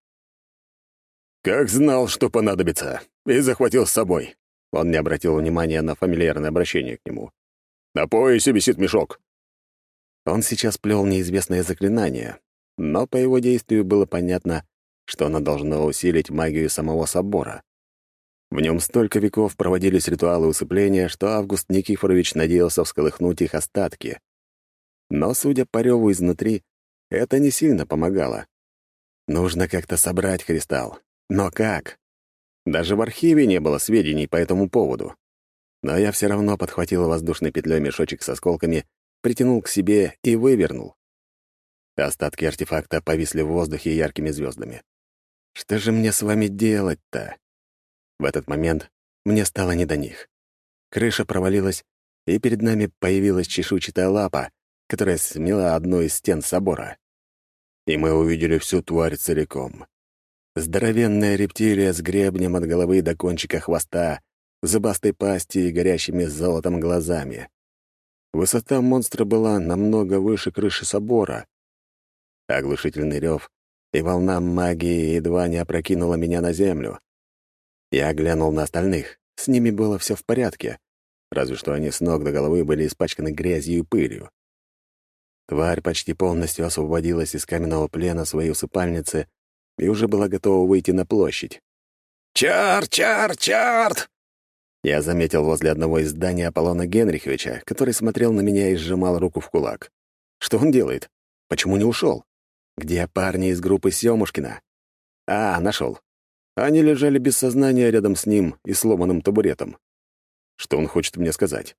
«Как знал, что понадобится, и захватил с собой». Он не обратил внимания на фамильярное обращение к нему. «На поясе висит мешок». Он сейчас плел неизвестное заклинание, но по его действию было понятно, что оно должно усилить магию самого собора. В нем столько веков проводились ритуалы усыпления, что Август Никифорович надеялся всколыхнуть их остатки. Но, судя по реву изнутри, это не сильно помогало. Нужно как-то собрать кристалл. Но как? Даже в архиве не было сведений по этому поводу. Но я все равно подхватил воздушной петлей мешочек с осколками, притянул к себе и вывернул. Остатки артефакта повисли в воздухе яркими звездами. Что же мне с вами делать-то? В этот момент мне стало не до них. Крыша провалилась, и перед нами появилась чешуйчатая лапа, которая смела одну из стен собора. И мы увидели всю тварь целиком. Здоровенная рептилия с гребнем от головы до кончика хвоста, зубастой пасти и горящими золотом глазами. Высота монстра была намного выше крыши собора. Оглушительный рев и волна магии едва не опрокинула меня на землю. Я глянул на остальных. С ними было все в порядке, разве что они с ног до головы были испачканы грязью и пылью. Тварь почти полностью освободилась из каменного плена своей усыпальницы и уже была готова выйти на площадь. «Чарт, чарт, чарт!» Я заметил возле одного из зданий Аполлона Генриховича, который смотрел на меня и сжимал руку в кулак. Что он делает? Почему не ушел? Где парни из группы Сёмушкина? А, нашел. Они лежали без сознания рядом с ним и сломанным табуретом. Что он хочет мне сказать?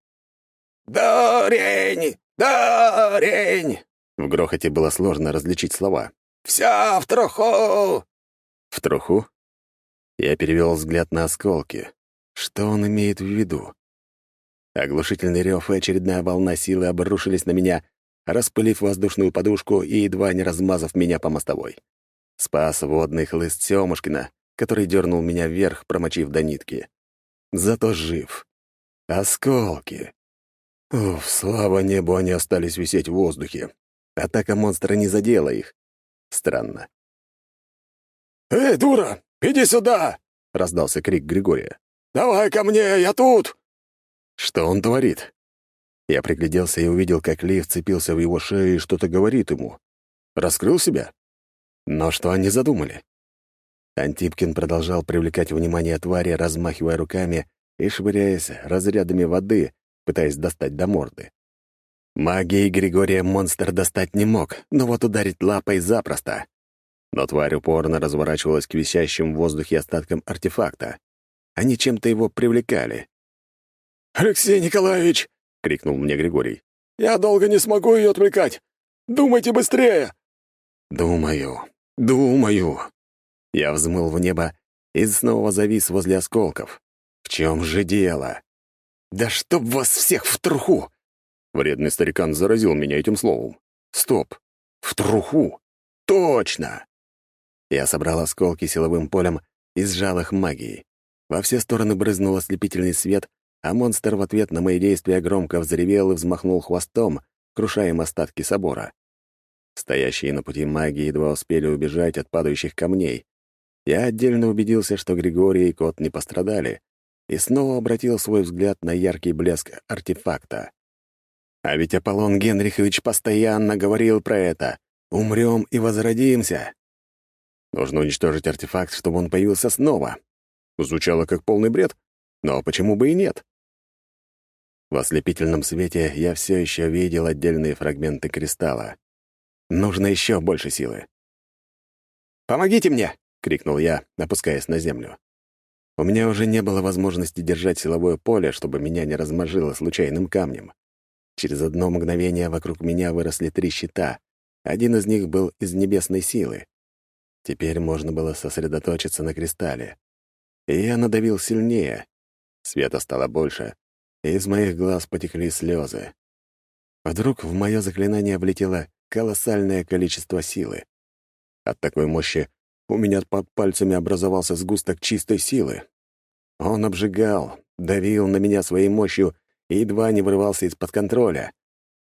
«Дурень! Дурень!» В грохоте было сложно различить слова. «Вся в труху!» В труху? Я перевел взгляд на осколки. Что он имеет в виду? Оглушительный рев и очередная волна силы обрушились на меня, распылив воздушную подушку и едва не размазав меня по мостовой. Спас водный хлыст Сёмушкина, который дернул меня вверх, промочив до нитки. Зато жив. Осколки. Уф, слава небу, они остались висеть в воздухе. Атака монстра не задела их. Странно. «Эй, дура, иди сюда!» — Раздался крик Григория. «Давай ко мне, я тут!» Что он творит? Я пригляделся и увидел, как Ли вцепился в его шею и что-то говорит ему. Раскрыл себя? Но что они задумали? Антипкин продолжал привлекать внимание твари, размахивая руками и швыряясь разрядами воды, пытаясь достать до морды. Магией Григория монстр достать не мог, но вот ударить лапой запросто. Но тварь упорно разворачивалась к висящим в воздухе остаткам артефакта. Они чем-то его привлекали. «Алексей Николаевич!» — крикнул мне Григорий. «Я долго не смогу ее отвлекать! Думайте быстрее!» «Думаю, думаю!» Я взмыл в небо и снова завис возле осколков. В чем же дело? «Да чтоб вас всех в труху!» Вредный старикан заразил меня этим словом. «Стоп! В труху! Точно!» Я собрал осколки силовым полем и сжал их магией. Во все стороны брызнул ослепительный свет, а монстр в ответ на мои действия громко взревел и взмахнул хвостом, крушая им остатки собора. Стоящие на пути маги едва успели убежать от падающих камней. Я отдельно убедился, что Григорий и кот не пострадали, и снова обратил свой взгляд на яркий блеск артефакта. А ведь Аполлон Генрихович постоянно говорил про это. «Умрем и возродимся». Нужно уничтожить артефакт, чтобы он появился снова. Звучало как полный бред, но почему бы и нет? В ослепительном свете я все еще видел отдельные фрагменты кристалла. Нужно еще больше силы. «Помогите мне!» — крикнул я, опускаясь на землю. У меня уже не было возможности держать силовое поле, чтобы меня не размажило случайным камнем. Через одно мгновение вокруг меня выросли три щита. Один из них был из небесной силы. Теперь можно было сосредоточиться на кристалле. И я надавил сильнее. Света стало больше, и из моих глаз потекли слезы. Вдруг в мое заклинание влетело колоссальное количество силы. От такой мощи у меня под пальцами образовался сгусток чистой силы. Он обжигал, давил на меня своей мощью и едва не вырывался из-под контроля.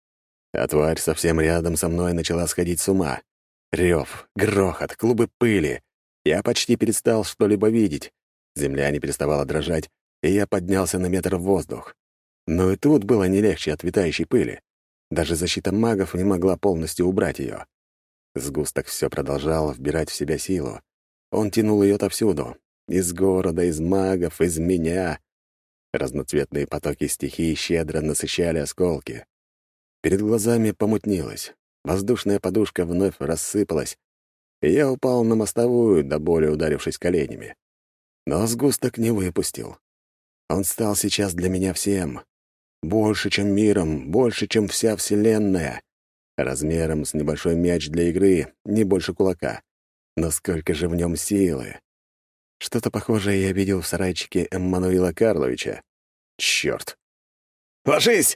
А тварь совсем рядом со мной начала сходить с ума. Рев, грохот, клубы пыли. Я почти перестал что-либо видеть. Земля не переставала дрожать, и я поднялся на метр в воздух. Но и тут было не легче от витающей пыли. Даже защита магов не могла полностью убрать ее. Сгусток все продолжал вбирать в себя силу. Он тянул ее отовсюду. Из города, из магов, из меня. Разноцветные потоки стихий щедро насыщали осколки. Перед глазами помутнелось. Воздушная подушка вновь рассыпалась, и я упал на мостовую, до боли ударившись коленями. Но сгусток не выпустил. Он стал сейчас для меня всем. Больше, чем миром, больше, чем вся Вселенная. Размером с небольшой мяч для игры, не больше кулака. Но сколько же в нем силы! Что-то похожее я видел в сарайчике Эммануила Карловича. Черт! «Ложись!»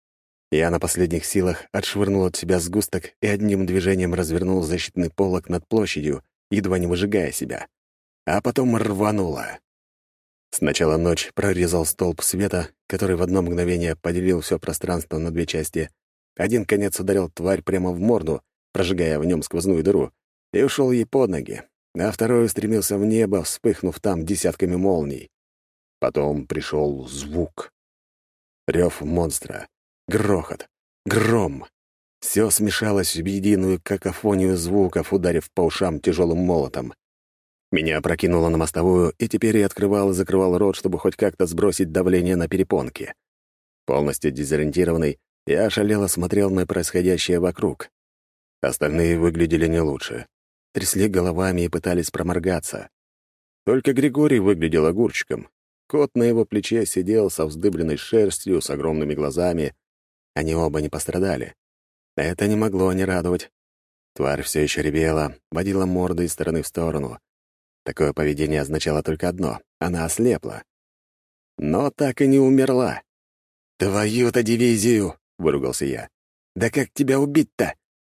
Я на последних силах отшвырнул от себя сгусток и одним движением развернул защитный полог над площадью, едва не выжигая себя. А потом рвануло. Сначала ночь прорезал столб света, который в одно мгновение поделил все пространство на две части. Один конец ударил тварь прямо в морду, прожигая в нем сквозную дыру, и ушел ей под ноги, а второй устремился в небо, вспыхнув там десятками молний. Потом пришел звук. Рев монстра. Грохот, гром. Все смешалось в единую какофонию звуков, ударив по ушам тяжелым молотом. Меня опрокинуло на мостовую, и теперь я открывал и закрывал рот, чтобы хоть как-то сбросить давление на перепонки. Полностью дезориентированный, я ошалело смотрел на происходящее вокруг. Остальные выглядели не лучше. Трясли головами и пытались проморгаться. Только Григорий выглядел огурчиком. Кот на его плече сидел со вздыбленной шерстью, с огромными глазами. Они оба не пострадали. Это не могло не радовать. Тварь все еще ревела, водила мордой из стороны в сторону. Такое поведение означало только одно — она ослепла. Но так и не умерла. «Твою-то дивизию!» — выругался я. «Да как тебя убить-то?»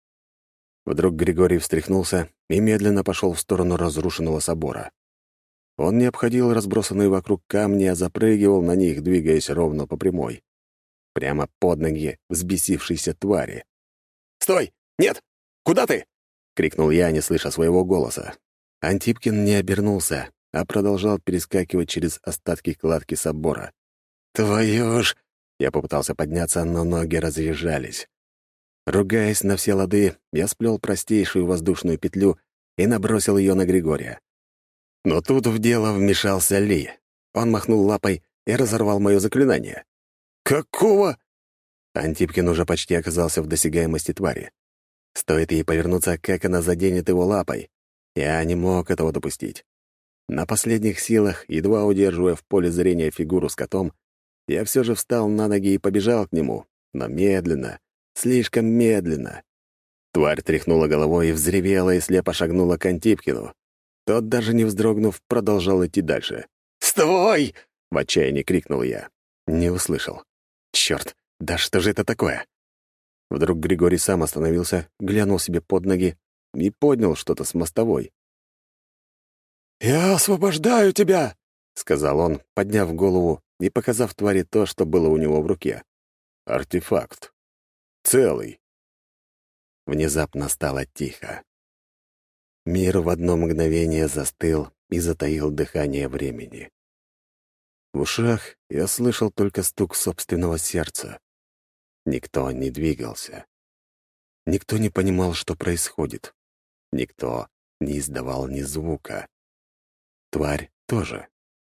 Вдруг Григорий встряхнулся и медленно пошел в сторону разрушенного собора. Он не обходил разбросанные вокруг камни, а запрыгивал на них, двигаясь ровно по прямой. Прямо под ноги взбесившейся твари. «Стой! Нет! Куда ты?» — крикнул я, не слыша своего голоса. Антипкин не обернулся, а продолжал перескакивать через остатки кладки собора. «Твою ж!» — я попытался подняться, но ноги разъезжались. Ругаясь на все лады, я сплел простейшую воздушную петлю и набросил ее на Григория. Но тут в дело вмешался Ли. Он махнул лапой и разорвал мое заклинание. «Какого?» Антипкин уже почти оказался в досягаемости твари. Стоит ей повернуться, как она заденет его лапой. Я не мог этого допустить. На последних силах, едва удерживая в поле зрения фигуру с котом, я все же встал на ноги и побежал к нему, но медленно, слишком медленно. Тварь тряхнула головой и взревела и слепо шагнула к Антипкину. Тот, даже не вздрогнув, продолжал идти дальше. «Стой!» — в отчаянии крикнул я. Не услышал. «Черт, да что же это такое?» Вдруг Григорий сам остановился, глянул себе под ноги и поднял что-то с мостовой. «Я освобождаю тебя!» — сказал он, подняв голову и показав твари то, что было у него в руке. Артефакт. Целый. Внезапно стало тихо. Мир в одно мгновение застыл и затаил дыхание времени. В ушах я слышал только стук собственного сердца. Никто не двигался. Никто не понимал, что происходит. Никто не издавал ни звука. Тварь тоже.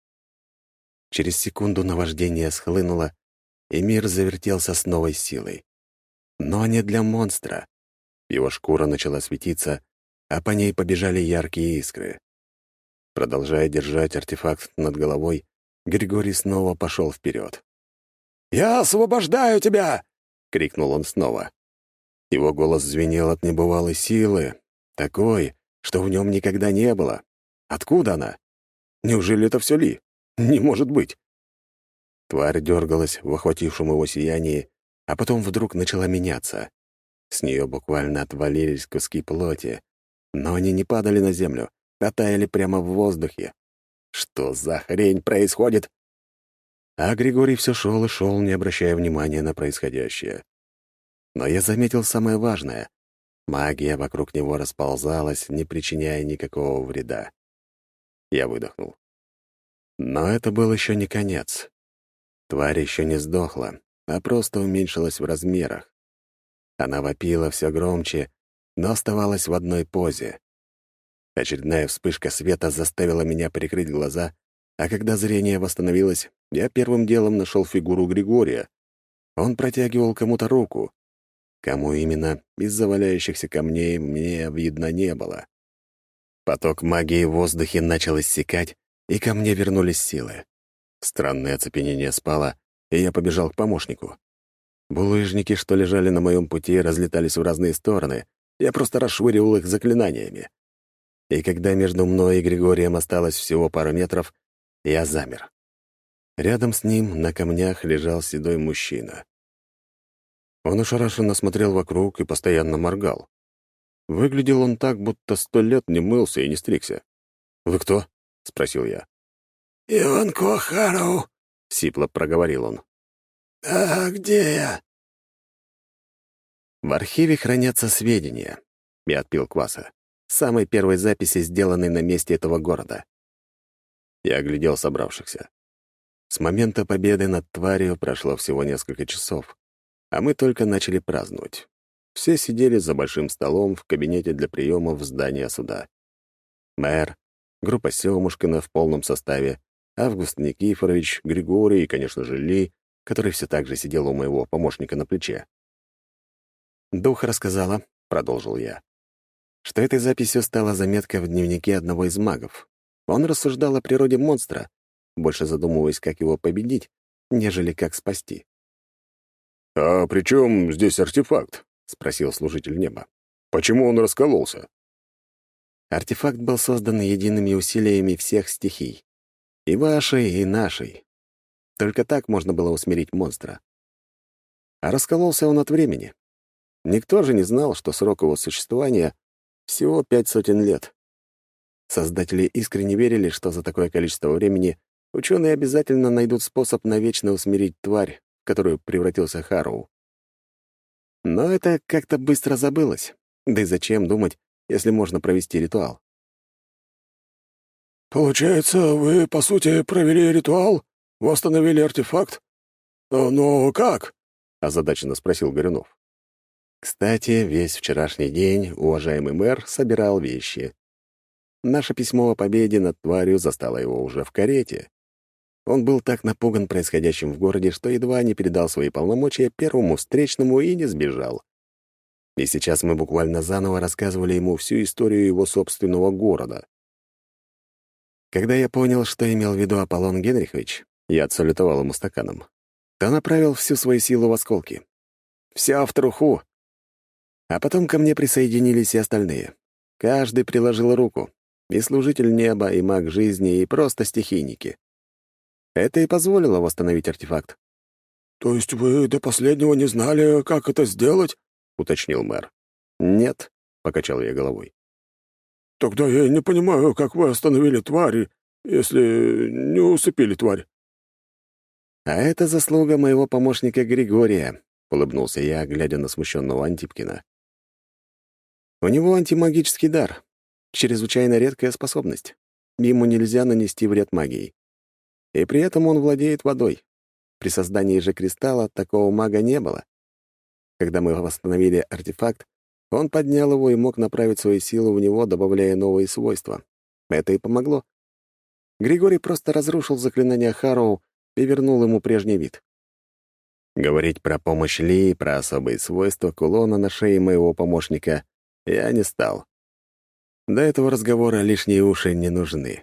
Через секунду наваждение схлынуло, и мир завертелся с новой силой. Но не для монстра. Его шкура начала светиться, а по ней побежали яркие искры. Продолжая держать артефакт над головой, Григорий снова пошел вперед. «Я освобождаю тебя!» — крикнул он снова. Его голос звенел от небывалой силы, такой, что в нем никогда не было. Откуда она? Неужели это все Ли? Не может быть! Тварь дергалась в охватившем его сиянии, а потом вдруг начала меняться. С нее буквально отвалились куски плоти, но они не падали на землю, а таяли прямо в воздухе. Что за хрень происходит? А Григорий все шел и шел, не обращая внимания на происходящее. Но я заметил самое важное. Магия вокруг него расползалась, не причиняя никакого вреда. Я выдохнул. Но это был еще не конец. Тварь еще не сдохла, а просто уменьшилась в размерах. Она вопила все громче, но оставалась в одной позе. Очередная вспышка света заставила меня прикрыть глаза, а когда зрение восстановилось, я первым делом нашел фигуру Григория. Он протягивал кому-то руку. Кому именно, из-за валяющихся камней мне видно не было. Поток магии в воздухе начал иссякать, и ко мне вернулись силы. Странное оцепенение спало, и я побежал к помощнику. Булыжники, что лежали на моем пути, разлетались в разные стороны. Я просто расшвыривал их заклинаниями. И когда между мной и Григорием осталось всего пару метров, я замер. Рядом с ним на камнях лежал седой мужчина. Он ошарашенно смотрел вокруг и постоянно моргал. Выглядел он так, будто сто лет не мылся и не стригся. «Вы кто?» — спросил я. «Иван Кохаров», — сипло проговорил он. «А где я?» В архиве хранятся сведения. Я отпил кваса. Самой первой записи, сделанной на месте этого города. Я оглядел собравшихся. С момента победы над тварью прошло всего несколько часов, а мы только начали праздновать. все сидели за большим столом в кабинете для приемов здания суда. Мэр, группа Сёмушкина в полном составе, Август Никифорович, Григорий и, конечно же, Ли, который все так же сидел у моего помощника на плече. «Дух рассказала», — продолжил я, что этой записью стала заметка в дневнике одного из магов. Он рассуждал о природе монстра, больше задумываясь, как его победить, нежели как спасти. «А при чем здесь артефакт?» — спросил служитель неба. «Почему он раскололся?» Артефакт был создан едиными усилиями всех стихий. И вашей, и нашей. Только так можно было усмирить монстра. А раскололся он от времени. Никто же не знал, что срок его существования всего пять сотен лет. Создатели искренне верили, что за такое количество времени ученые обязательно найдут способ навечно усмирить тварь, в которую превратился Хароу. Но это как-то быстро забылось. Да и зачем думать, если можно провести ритуал? «Получается, вы, по сути, провели ритуал, восстановили артефакт? Но как?» — озадаченно спросил Горюнов. Кстати, весь вчерашний день уважаемый мэр собирал вещи. Наше письмо о победе над тварью застало его уже в карете. Он был так напуган происходящим в городе, что едва не передал свои полномочия первому встречному и не сбежал. И сейчас мы буквально заново рассказывали ему всю историю его собственного города. Когда я понял, что имел в виду Аполлон Генрихович, я отсалютовал ему стаканом, то направил всю свою силу в осколки. Все в труху. А потом ко мне присоединились и остальные. Каждый приложил руку. И служитель неба, и маг жизни, и просто стихийники. Это и позволило восстановить артефакт. «То есть вы до последнего не знали, как это сделать?» — уточнил мэр. «Нет», — покачал я головой. «Тогда я не понимаю, как вы остановили твари, если не усыпили тварь». «А это заслуга моего помощника Григория», — улыбнулся я, глядя на смущенного Антипкина. «У него антимагический дар, чрезвычайно редкая способность. Ему нельзя нанести вред магией. И при этом он владеет водой. При создании же кристалла такого мага не было. Когда мы восстановили артефакт, он поднял его и мог направить свою силу в него, добавляя новые свойства. Это и помогло. Григорий просто разрушил заклинание Хароу и вернул ему прежний вид. Говорить про помощь Ли и про особые свойства кулона на шее моего помощника я не стал. До этого разговора лишние уши не нужны.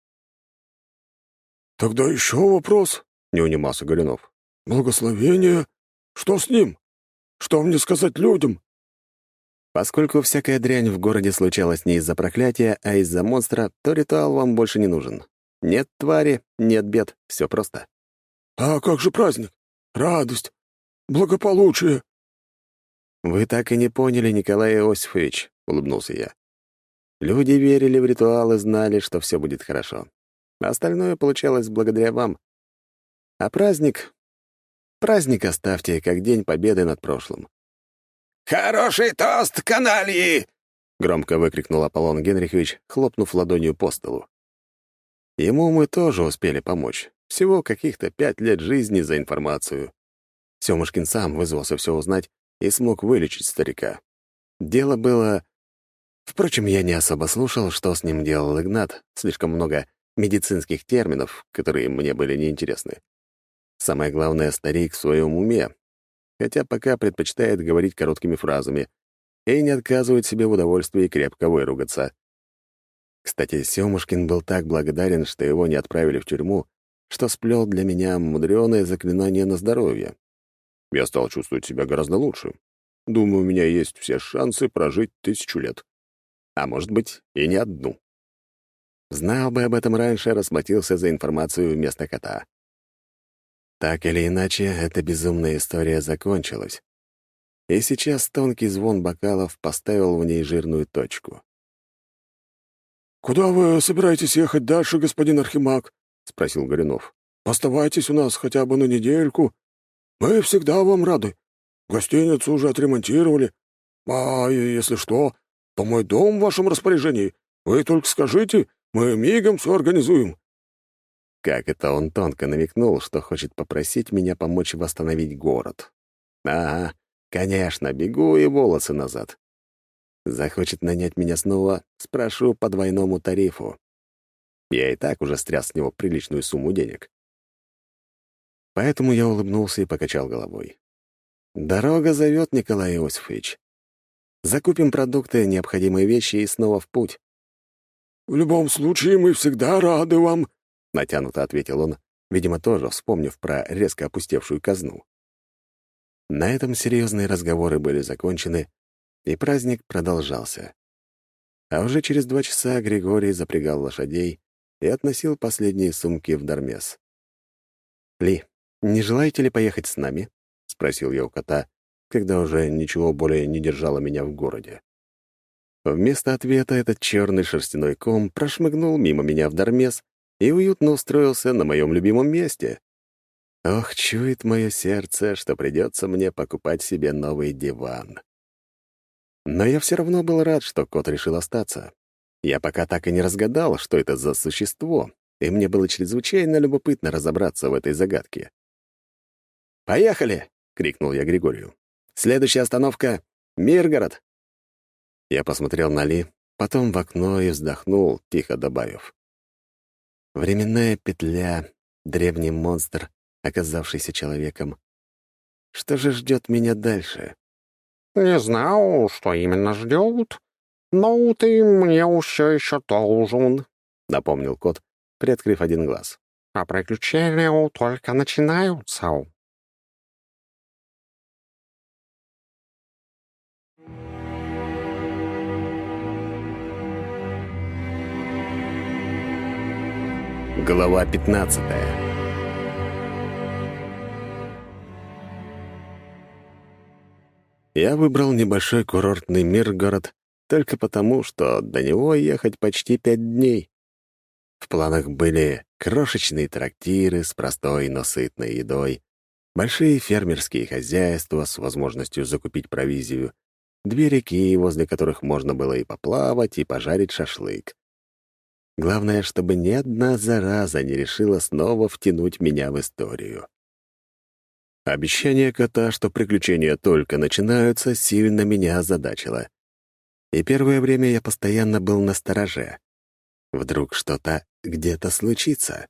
«Тогда еще вопрос», — не унимался Горюнов. «Благословение? Что с ним? Что мне сказать людям?» Поскольку всякая дрянь в городе случалась не из-за проклятия, а из-за монстра, то ритуал вам больше не нужен. Нет твари, нет бед, все просто. «А как же праздник? Радость? Благополучие?» «Вы так и не поняли, Николай Иосифович», — улыбнулся я. «Люди верили в ритуал и знали, что все будет хорошо. Остальное получалось благодаря вам. А праздник... Праздник оставьте, как День Победы над прошлым». «Хороший тост, канальи!» — громко выкрикнул Аполлон Генрихович, хлопнув ладонью по столу. Ему мы тоже успели помочь. Всего каких-то пять лет жизни за информацию. Сёмушкин сам вызвался все узнать и смог вылечить старика. Дело было... Впрочем, я не особо слушал, что с ним делал Игнат. Слишком много медицинских терминов, которые мне были неинтересны. Самое главное, старик в своем уме, хотя пока предпочитает говорить короткими фразами и не отказывает себе в удовольствии крепко выругаться. Кстати, Сёмушкин был так благодарен, что его не отправили в тюрьму, что сплел для меня мудреное заклинание на здоровье. Я стал чувствовать себя гораздо лучше. Думаю, у меня есть все шансы прожить тысячу лет. А может быть, и не одну. Знал бы об этом раньше, расплатился за информацию вместо кота. Так или иначе, эта безумная история закончилась. И сейчас тонкий звон бокалов поставил в ней жирную точку. «Куда вы собираетесь ехать дальше, господин Архимаг?» — спросил Горюнов. «Оставайтесь у нас хотя бы на недельку. Мы всегда вам рады. Гостиницу уже отремонтировали. А если что, то мой дом в вашем распоряжении. Вы только скажите, мы мигом все организуем». Как это он тонко намекнул, что хочет попросить меня помочь восстановить город. Ага, Конечно, бегу и волосы назад. Захочет нанять меня снова, спрошу по двойному тарифу. Я и так уже стряс с него приличную сумму денег. Поэтому я улыбнулся и покачал головой. Дорога зовет, Николай Иосифович. Закупим продукты, необходимые вещи и снова в путь. «В любом случае, мы всегда рады вам», — натянуто ответил он, видимо, тоже вспомнив про резко опустевшую казну. На этом серьезные разговоры были закончены, и праздник продолжался. А уже через два часа Григорий запрягал лошадей и относил последние сумки в Дармес. «Ли, не желаете ли поехать с нами?» — спросил я у кота, когда уже ничего более не держало меня в городе. Вместо ответа этот черный шерстяной ком прошмыгнул мимо меня в Дармес и уютно устроился на моем любимом месте. Ох, чует мое сердце, что придется мне покупать себе новый диван. Но я все равно был рад, что кот решил остаться. Я пока так и не разгадал, что это за существо, и мне было чрезвычайно любопытно разобраться в этой загадке. «Поехали!» — крикнул я Григорию. «Следующая остановка — Миргород!» Я посмотрел на Ли, потом в окно и вздохнул, тихо добавив. Временная петля, древний монстр, оказавшийся человеком. Что же ждет меня дальше? «Не знаю, что именно ждет, но ты мне все еще должен», — напомнил кот, приоткрыв один глаз. «а приключения только начинаются». Глава пятнадцатая. Я выбрал небольшой курортный Миргород только потому, что до него ехать почти пять дней. В планах были крошечные трактиры с простой, но сытной едой, большие фермерские хозяйства с возможностью закупить провизию, две реки, возле которых можно было и поплавать, и пожарить шашлык. Главное, чтобы ни одна зараза не решила снова втянуть меня в историю. Обещание кота, что приключения только начинаются, сильно меня озадачило. И первое время я постоянно был настороже. Вдруг что-то где-то случится.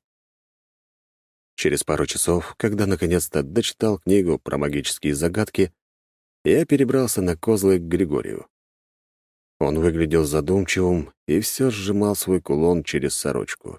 Через пару часов, когда наконец-то дочитал книгу про магические загадки, я перебрался на козлы к Григорию. Он выглядел задумчивым и все сжимал свой кулон через сорочку.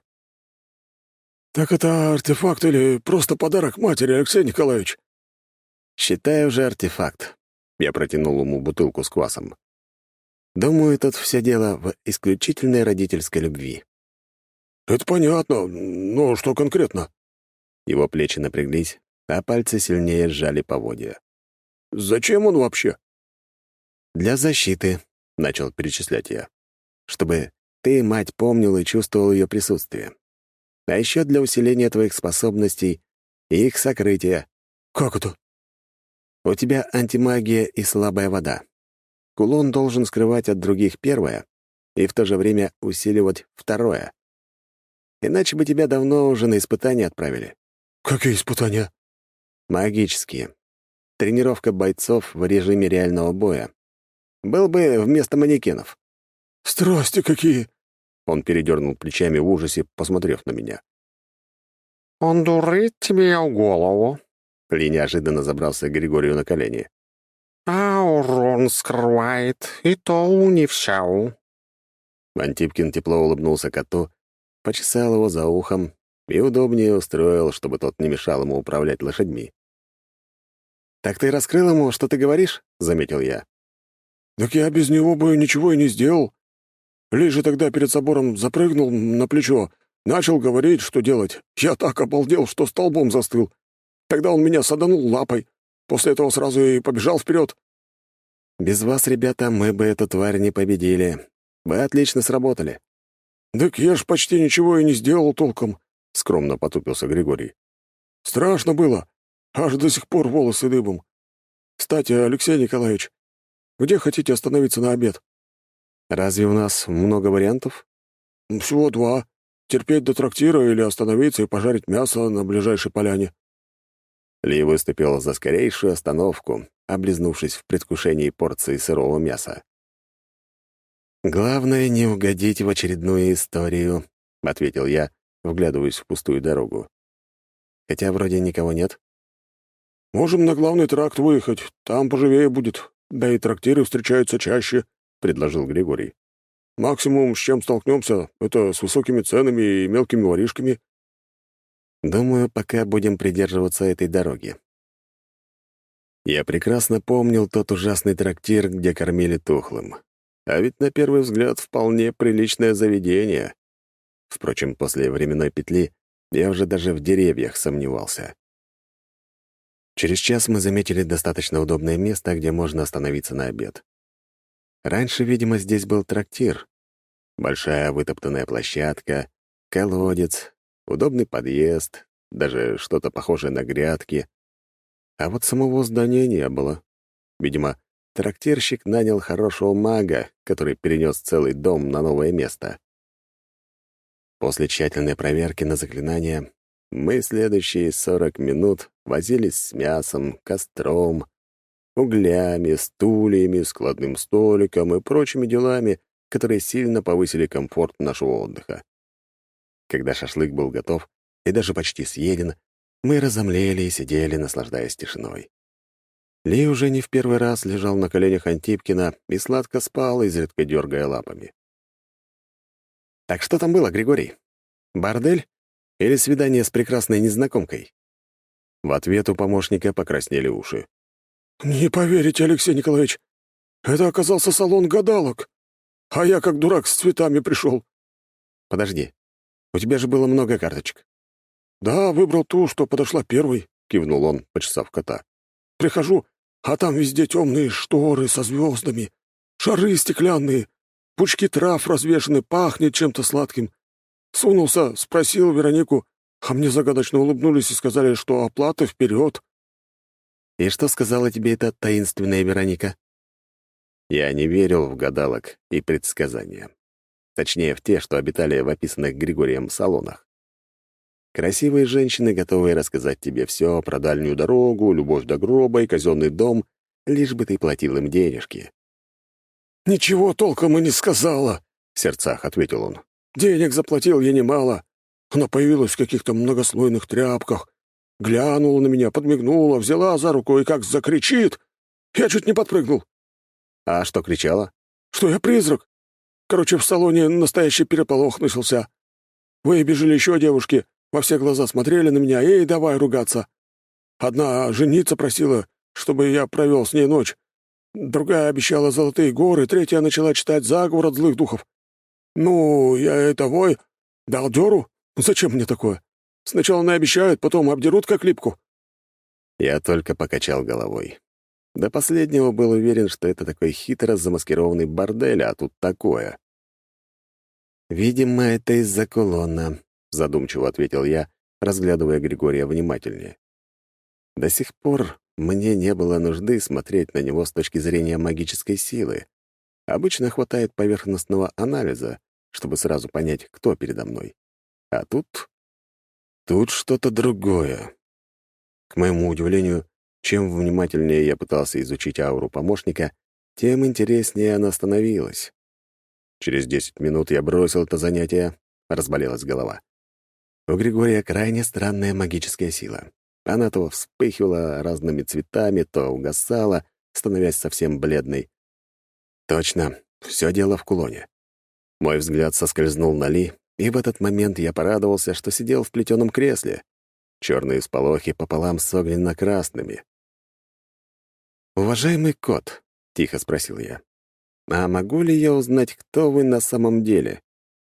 «Так это артефакт или просто подарок матери, Алексей Николаевич?» «Считай уже артефакт». Я протянул ему бутылку с квасом. «Думаю, тут все дело в исключительной родительской любви». «Это понятно, но что конкретно?» Его плечи напряглись, а пальцы сильнее сжали поводья. «Зачем он вообще?» «Для защиты», — начал перечислять я. «Чтобы ты, мать, помнил и чувствовал ее присутствие. А еще для усиления твоих способностей и их сокрытия». «Как это?» «У тебя антимагия и слабая вода. Кулон должен скрывать от других первое и в то же время усиливать второе. Иначе бы тебя давно уже на испытания отправили». «Какие испытания?» «Магические. Тренировка бойцов в режиме реального боя. Был бы вместо манекенов». «Страсти какие!» Он передернул плечами в ужасе, посмотрев на меня. «Он дурит тебе в голову, Ли неожиданно забрался к Григорию на колени. а урон скрывает, и то не все». Антипкин тепло улыбнулся коту, почесал его за ухом и удобнее устроил, чтобы тот не мешал ему управлять лошадьми. «Так ты раскрыл ему, что ты говоришь?» — заметил я. «Так я без него бы ничего и не сделал. Ли же тогда перед собором запрыгнул на плечо, начал говорить, что делать. Я так обалдел, что столбом застыл. Тогда он меня саданул лапой. После этого сразу и побежал вперед. «Без вас, ребята, мы бы эту тварь не победили. Вы отлично сработали». «Так я ж почти ничего и не сделал толком», — скромно потупился Григорий. «Страшно было. Аж до сих пор волосы дыбом. Кстати, Алексей Николаевич, где хотите остановиться на обед?» «Разве у нас много вариантов?» «Всего два. Терпеть до трактира или остановиться и пожарить мясо на ближайшей поляне». Ли выступил за скорейшую остановку, облизнувшись в предвкушении порции сырого мяса. «Главное, не угодить в очередную историю», — ответил я, вглядываясь в пустую дорогу. «Хотя вроде никого нет». «Можем на главный тракт выехать, там поживее будет, да и трактиры встречаются чаще», — предложил Григорий. «Максимум, с чем столкнемся, это с высокими ценами и мелкими воришками». «Думаю, пока будем придерживаться этой дороги». Я прекрасно помнил тот ужасный трактир, где кормили тухлым. А ведь на первый взгляд вполне приличное заведение. Впрочем, после временной петли я уже даже в деревьях сомневался. Через час мы заметили достаточно удобное место, где можно остановиться на обед. Раньше, видимо, здесь был трактир. Большая вытоптанная площадка, колодец, удобный подъезд, даже что-то похожее на грядки. А вот самого здания не было. Видимо, трактирщик нанял хорошего мага, который перенес целый дом на новое место. После тщательной проверки на заклинания мы следующие сорок минут возились с мясом, костром, углями, стульями, складным столиком и прочими делами, которые сильно повысили комфорт нашего отдыха. Когда шашлык был готов и даже почти съеден, мы разомлели и сидели, наслаждаясь тишиной. Ли уже не в первый раз лежал на коленях Антипкина и сладко спал, изредка дергая лапами. «Так что там было, Григорий? Бордель или свидание с прекрасной незнакомкой?» В ответ у помощника покраснели уши. «Не поверите, Алексей Николаевич, это оказался салон гадалок, а я как дурак с цветами пришел». «Подожди, у тебя же было много карточек». «Да, выбрал ту, что подошла первой», — кивнул он, почесав кота. «Прихожу, а там везде темные шторы со звездами, шары стеклянные, пучки трав развешаны, пахнет чем-то сладким. Сунулся, спросил Веронику, а мне загадочно улыбнулись и сказали, что оплата вперед». «И что сказала тебе эта таинственная Вероника?» Я не верил в гадалок и предсказания. Точнее, в те, что обитали в описанных Григорием салонах. Красивые женщины, готовые рассказать тебе все про дальнюю дорогу, любовь до гроба и казенный дом, лишь бы ты платил им денежки. «Ничего толком и не сказала», — в сердцах ответил он. «Денег заплатил я немало. Она появилась в каких-то многослойных тряпках, глянула на меня, подмигнула, взяла за руку и как закричит. Я чуть не подпрыгнул». «А что кричала?» «Что я призрак. Короче, в салоне настоящий переполох начался. Выбежали еще девушки, во все глаза смотрели на меня и давай ругаться. Одна жениться просила, чтобы я провел с ней ночь. Другая обещала золотые горы, третья начала читать заговор от злых духов. Ну, я и того дал дёру. Зачем мне такое? Сначала наобещают, потом обдерут как липку». Я только покачал головой. До последнего был уверен, что это такой хитро замаскированный бордель, а тут такое. «Видимо, это из-за кулона», — задумчиво ответил я, разглядывая Григория внимательнее. До сих пор мне не было нужды смотреть на него с точки зрения магической силы. Обычно хватает поверхностного анализа, чтобы сразу понять, кто передо мной. А тут... тут что-то другое. К моему удивлению, чем внимательнее я пытался изучить ауру помощника, тем интереснее она становилась. Через десять минут я бросил это занятие, разболелась голова. У Григория крайне странная магическая сила. Она то вспыхивала разными цветами, то угасала, становясь совсем бледной. Точно, все дело в кулоне. Мой взгляд соскользнул на Ли, и в этот момент я порадовался, что сидел в плетеном кресле. Черные сполохи пополам с огненно-красными. «Уважаемый кот», — тихо спросил я, — «а могу ли я узнать, кто вы на самом деле?»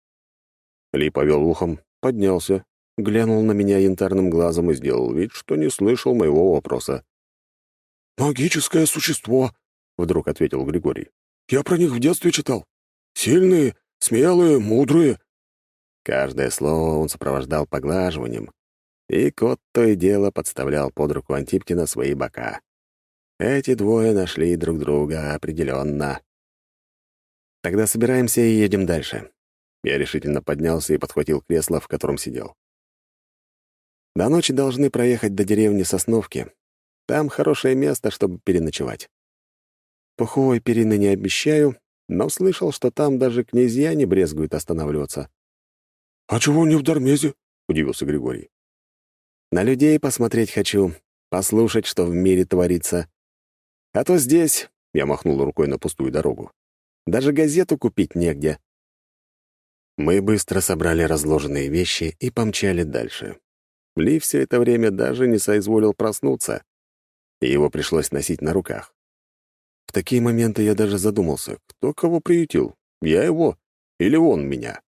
Ли повел ухом, поднялся, глянул на меня янтарным глазом и сделал вид, что не слышал моего вопроса. «Магическое существо», — вдруг ответил Григорий. «Я про них в детстве читал. Сильные, смелые, мудрые». Каждое слово он сопровождал поглаживанием, и кот то и дело подставлял под руку Антипкина свои бока. Эти двое нашли друг друга определенно. «Тогда собираемся и едем дальше». Я решительно поднялся и подхватил кресло, в котором сидел. До ночи должны проехать до деревни Сосновки. Там хорошее место, чтобы переночевать. Пуховой перины не обещаю, но слышал, что там даже князья не брезгуют останавливаться. «А чего не в Дармезе?» — удивился Григорий. На людей посмотреть хочу, послушать, что в мире творится. А то здесь, — я махнул рукой на пустую дорогу, — даже газету купить негде. Мы быстро собрали разложенные вещи и помчали дальше. Ли все это время даже не соизволил проснуться, и его пришлось носить на руках. В такие моменты я даже задумался, кто кого приютил, я его или он меня.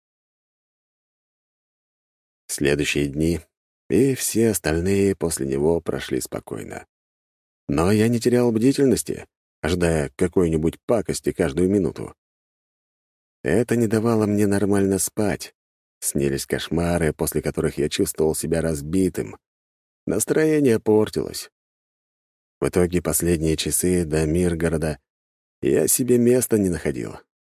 Следующие дни и все остальные после него прошли спокойно. Но я не терял бдительности, ожидая какой-нибудь пакости каждую минуту. Это не давало мне нормально спать. Снились кошмары, после которых я чувствовал себя разбитым. Настроение портилось. В итоге последние часы до Миргорода я себе места не находил.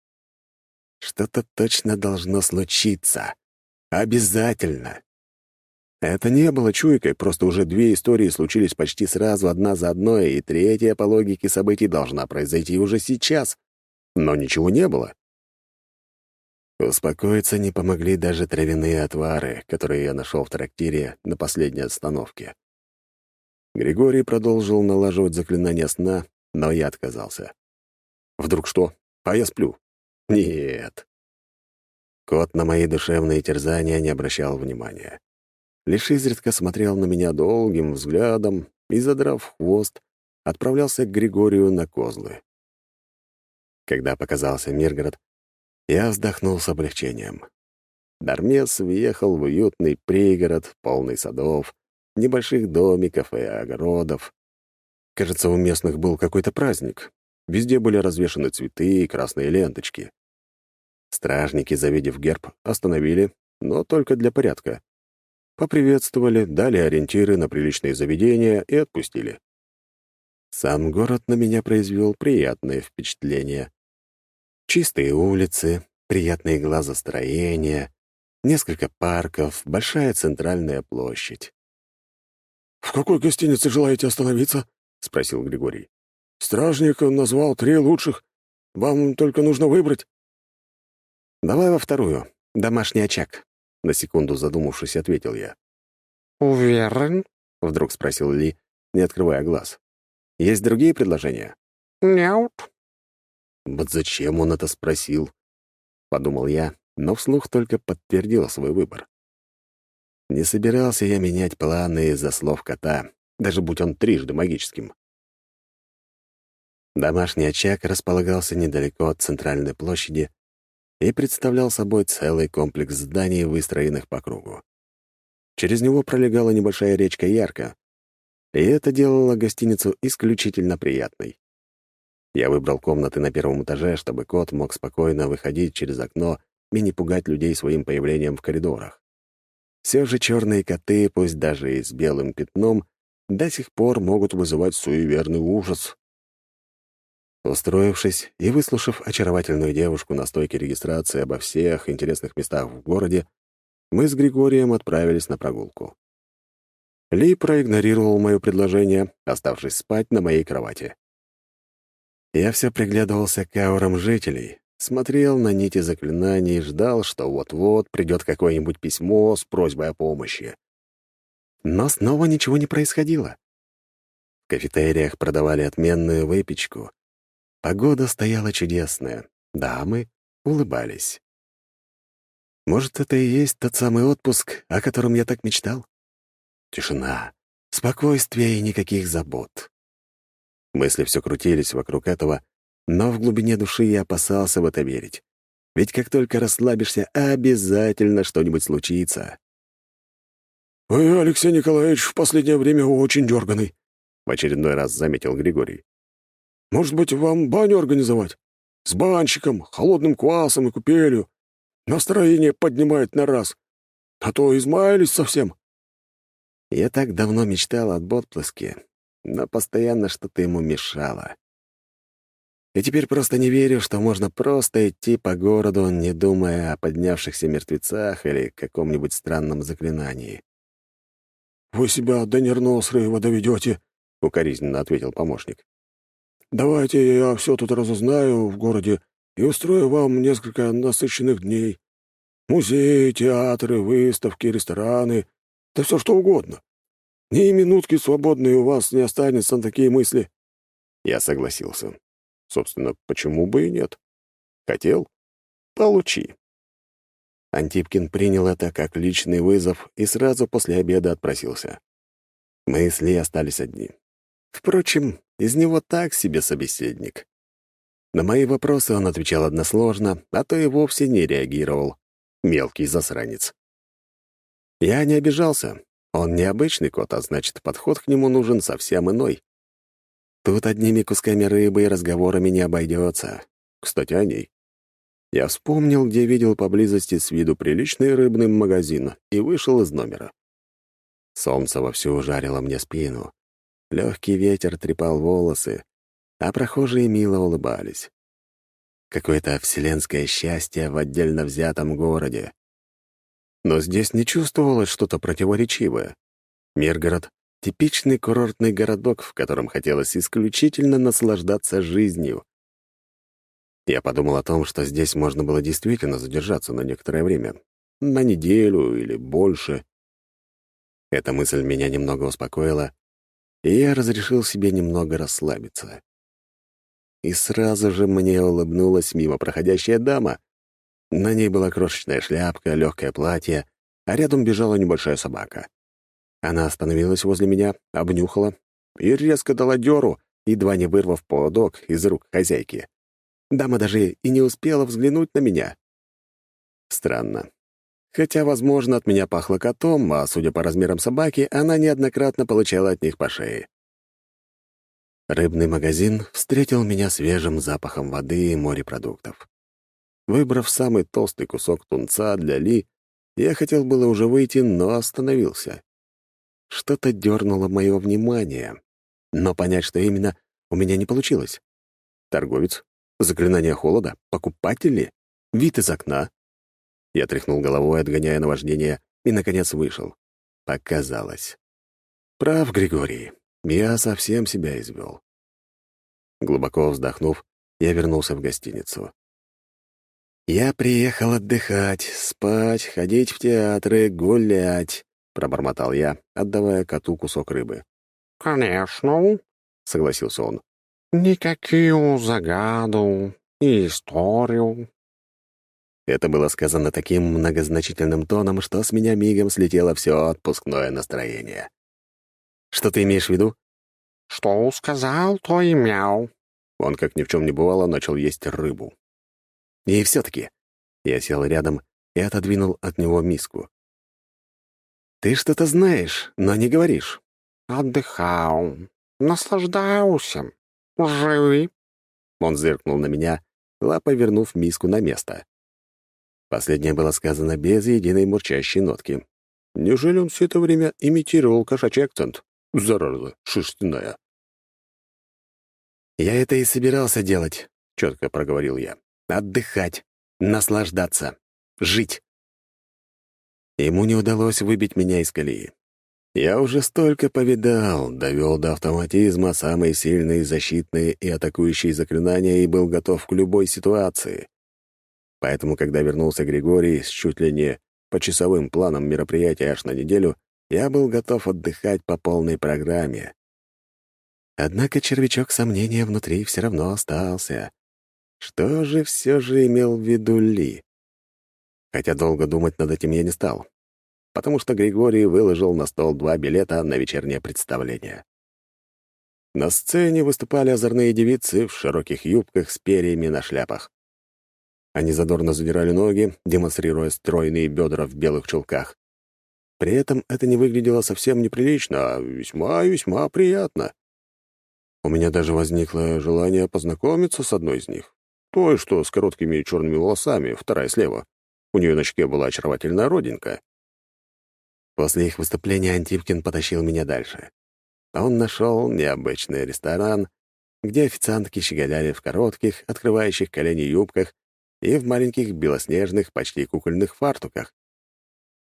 Что-то точно должно случиться. Обязательно. Это не было чуйкой, просто уже две истории случились почти сразу, одна за одной, и третья по логике событий должна произойти уже сейчас. Но ничего не было. Успокоиться не помогли даже травяные отвары, которые я нашел в трактире на последней остановке. Григорий продолжил налаживать заклинание сна, но я отказался. Вдруг что? А я сплю? Нет. Кот на мои душевные терзания не обращал внимания. Лишь изредка смотрел на меня долгим взглядом и, задрав хвост, отправлялся к Григорию на козлы. Когда показался Миргород, я вздохнул с облегчением. Дармес въехал в уютный пригород, полный садов, небольших домиков и огородов. Кажется, у местных был какой-то праздник. Везде были развешаны цветы и красные ленточки. Стражники, завидев герб, остановили, но только для порядка. Поприветствовали, дали ориентиры на приличные заведения и отпустили. Сам город на меня произвел приятное впечатление. Чистые улицы, приятные глазу строения, несколько парков, большая центральная площадь. «В какой гостинице желаете остановиться?» — спросил Григорий. «Стражник назвал три лучших. Вам только нужно выбрать». «Давай во вторую. Домашний очаг», — на секунду задумавшись, ответил я. «Уверен?» — вдруг спросил Ли, не открывая глаз. «Есть другие предложения?» «Нет». «Вот зачем он это спросил?» — подумал я, но вслух только подтвердил свой выбор. Не собирался я менять планы из-за слов кота, даже будь он трижды магическим. Домашний очаг располагался недалеко от центральной площади и представлял собой целый комплекс зданий, выстроенных по кругу. Через него пролегала небольшая речка Ярко, и это делало гостиницу исключительно приятной. Я выбрал комнаты на первом этаже, чтобы кот мог спокойно выходить через окно и не пугать людей своим появлением в коридорах. Все же черные коты, пусть даже и с белым пятном, до сих пор могут вызывать суеверный ужас. Устроившись и выслушав очаровательную девушку на стойке регистрации обо всех интересных местах в городе, мы с Григорием отправились на прогулку. Ли проигнорировал мое предложение, оставшись спать на моей кровати. Я все приглядывался к аурам жителей, смотрел на нити заклинаний и ждал, что вот-вот придет какое-нибудь письмо с просьбой о помощи. Но снова ничего не происходило. В кафетериях продавали отменную выпечку. Погода стояла чудесная, дамы улыбались. Может, это и есть тот самый отпуск, о котором я так мечтал? Тишина, спокойствие и никаких забот. Мысли все крутились вокруг этого, но в глубине души я опасался в это верить. Ведь как только расслабишься, обязательно что-нибудь случится. «Вы, Алексей Николаевич, в последнее время очень дерганый», — в очередной раз заметил Григорий. «Может быть, вам баню организовать? С банщиком, холодным квасом и купелью. Настроение поднимает на раз. А то измаялись совсем». Я так давно мечтал об отпуске, но постоянно что-то ему мешало. И теперь просто не верю, что можно просто идти по городу, не думая о поднявшихся мертвецах или каком-нибудь странном заклинании. вы себя до нервного срыва доведете», — укоризненно ответил помощник. «Давайте я все тут разузнаю в городе и устрою вам несколько насыщенных дней. Музеи, театры, выставки, рестораны, да все что угодно. Ни минутки свободной у вас не останется на такие мысли». Я согласился. Собственно, почему бы и нет? Хотел? Получи. Антипкин принял это как личный вызов и сразу после обеда отпросился. Мы с Ли остались одни. Впрочем, из него так себе собеседник. На мои вопросы он отвечал односложно, а то и вовсе не реагировал. Мелкий засранец. Я не обижался. Он не обычный кот, а значит, подход к нему нужен совсем иной. Тут одними кусками рыбы и разговорами не обойдется. Кстати, о ней. Я вспомнил, где видел поблизости с виду приличный рыбный магазин, и вышел из номера. Солнце вовсю жарило мне спину. Легкий ветер трепал волосы, а прохожие мило улыбались. Какое-то вселенское счастье в отдельно взятом городе. Но здесь не чувствовалось что-то противоречивое. Миргород — типичный курортный городок, в котором хотелось исключительно наслаждаться жизнью. Я подумал о том, что здесь можно было действительно задержаться на некоторое время. На неделю или больше. Эта мысль меня немного успокоила, и я разрешил себе немного расслабиться. И сразу же мне улыбнулась мимо проходящая дама. На ней была крошечная шляпка, легкое платье, а рядом бежала небольшая собака. Она остановилась возле меня, обнюхала и резко дала дёру, едва не вырвав поводок из рук хозяйки. Дама даже и не успела взглянуть на меня. Странно. Хотя, возможно, от меня пахло котом, а, судя по размерам собаки, она неоднократно получала от них по шее. Рыбный магазин встретил меня свежим запахом воды и морепродуктов. Выбрав самый толстый кусок тунца для Ли, я хотел было уже выйти, но остановился. Что-то дернуло мое внимание, но понять, что именно, у меня не получилось. Торговец? Заклинание холода? Покупатели? Вид из окна? Я тряхнул головой, отгоняя наваждение, и, наконец, вышел. Показалось. Прав, Григорий. Я совсем себя извел. Глубоко вздохнув, я вернулся в гостиницу. «Я приехал отдыхать, спать, ходить в театры, гулять», — пробормотал я, отдавая коту кусок рыбы. «Конечно», — согласился он. «Никакую загаду и историю». Это было сказано таким многозначительным тоном, что с меня мигом слетело все отпускное настроение. «Что ты имеешь в виду?» «Что сказал, то и мяу». Он, как ни в чем не бывало, начал есть рыбу. И все-таки я сел рядом и отодвинул от него миску. «Ты что-то знаешь, но не говоришь». «Отдыхал, наслаждался, живи». Он зыркнул на меня, лапой вернув миску на место. Последнее было сказано без единой мурчащей нотки. Неужели он все это время имитировал кошачий акцент? Зараза шерстяная. «Я это и собирался делать», — четко проговорил я. «Отдыхать, наслаждаться, жить». Ему не удалось выбить меня из колеи. Я уже столько повидал, довел до автоматизма самые сильные защитные и атакующие заклинания и был готов к любой ситуации. Поэтому, когда вернулся Григорий с чуть ли не почасовым планом мероприятия аж на неделю, я был готов отдыхать по полной программе. Однако червячок сомнения внутри все равно остался. Что же все же имел в виду Ли? Хотя долго думать над этим я не стал, потому что Григорий выложил на стол два билета на вечернее представление. На сцене выступали озорные девицы в широких юбках с перьями на шляпах. Они задорно задирали ноги, демонстрируя стройные бедра в белых чулках. При этом это не выглядело совсем неприлично, а весьма и весьма приятно. У меня даже возникло желание познакомиться с одной из них. Той, что с короткими черными волосами, вторая слева. У нее на щеке была очаровательная родинка. После их выступления Антипкин потащил меня дальше. Он нашел необычный ресторан, где официантки щеголяли в коротких, открывающих колени юбках и в маленьких белоснежных, почти кукольных фартуках.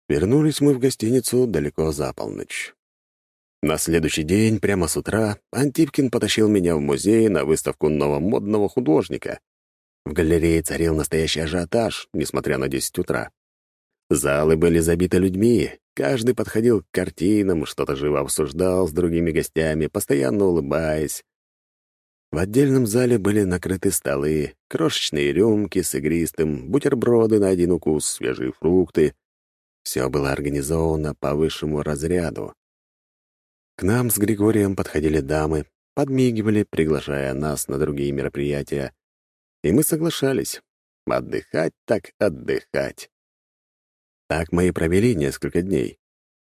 Вернулись мы в гостиницу далеко за полночь. На следующий день, прямо с утра, Антипкин потащил меня в музей на выставку новомодного художника. В галерее царил настоящий ажиотаж, несмотря на десять утра. Залы были забиты людьми, каждый подходил к картинам, что-то живо обсуждал с другими гостями, постоянно улыбаясь. В отдельном зале были накрыты столы, крошечные рюмки с игристым, бутерброды на один укус, свежие фрукты. Все было организовано по высшему разряду. К нам с Григорием подходили дамы, подмигивали, приглашая нас на другие мероприятия. И мы соглашались. Отдыхать так отдыхать. Так мы и провели несколько дней.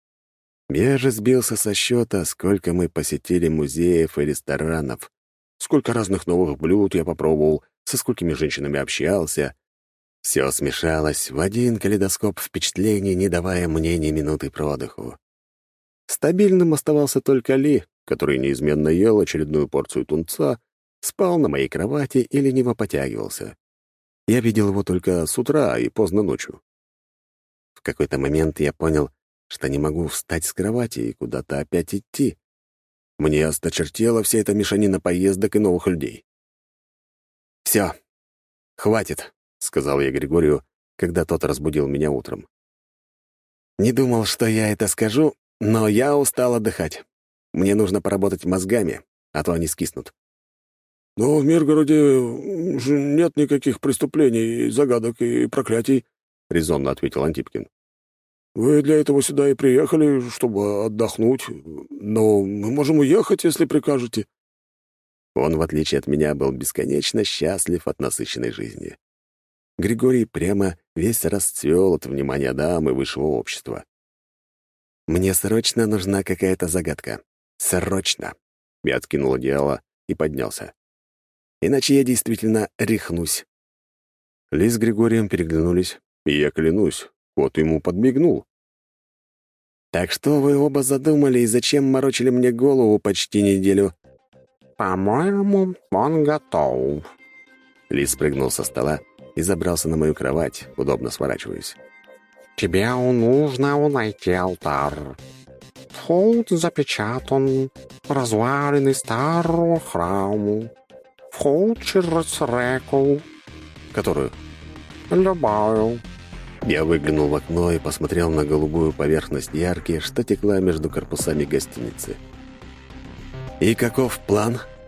Я же сбился со счета, сколько мы посетили музеев и ресторанов, сколько разных новых блюд я попробовал, со сколькими женщинами общался. Все смешалось в один калейдоскоп впечатлений, не давая мне ни минуты продыху. Стабильным оставался только Ли, который неизменно ел очередную порцию тунца, спал на моей кровати и лениво потягивался. Я видел его только с утра и поздно ночью. В какой-то момент я понял, что не могу встать с кровати и куда-то опять идти. Мне осточертела вся эта мешанина поездок и новых людей. «Все, хватит», — сказал я Григорию, когда тот разбудил меня утром. «Не думал, что я это скажу, но я устал отдыхать. Мне нужно поработать мозгами, а то они скиснут». «Но в Миргороде же нет никаких преступлений, загадок и проклятий», — резонно ответил Антипкин. «Вы для этого сюда и приехали, чтобы отдохнуть. Но мы можем уехать, если прикажете». Он, в отличие от меня, был бесконечно счастлив от насыщенной жизни. Григорий прямо весь расцвел от внимания дам и высшего общества. «Мне срочно нужна какая-то загадка. Срочно!» Я откинул одеяло и поднялся. «Иначе я действительно рехнусь». Ли с Григорием переглянулись, и я клянусь, кот ему подмигнул. «Так что вы оба задумали и зачем морочили мне голову почти неделю?» «По-моему, он готов». Ли спрыгнул со стола и забрался на мою кровать, удобно сворачиваясь. «Тебе нужно найти алтарь. Вход запечатан, развалины старого храма. Вход через реку». «Которую?» «Любую». Я выглянул в окно и посмотрел на голубую поверхность ярки, что текла между корпусами гостиницы. «И каков план?»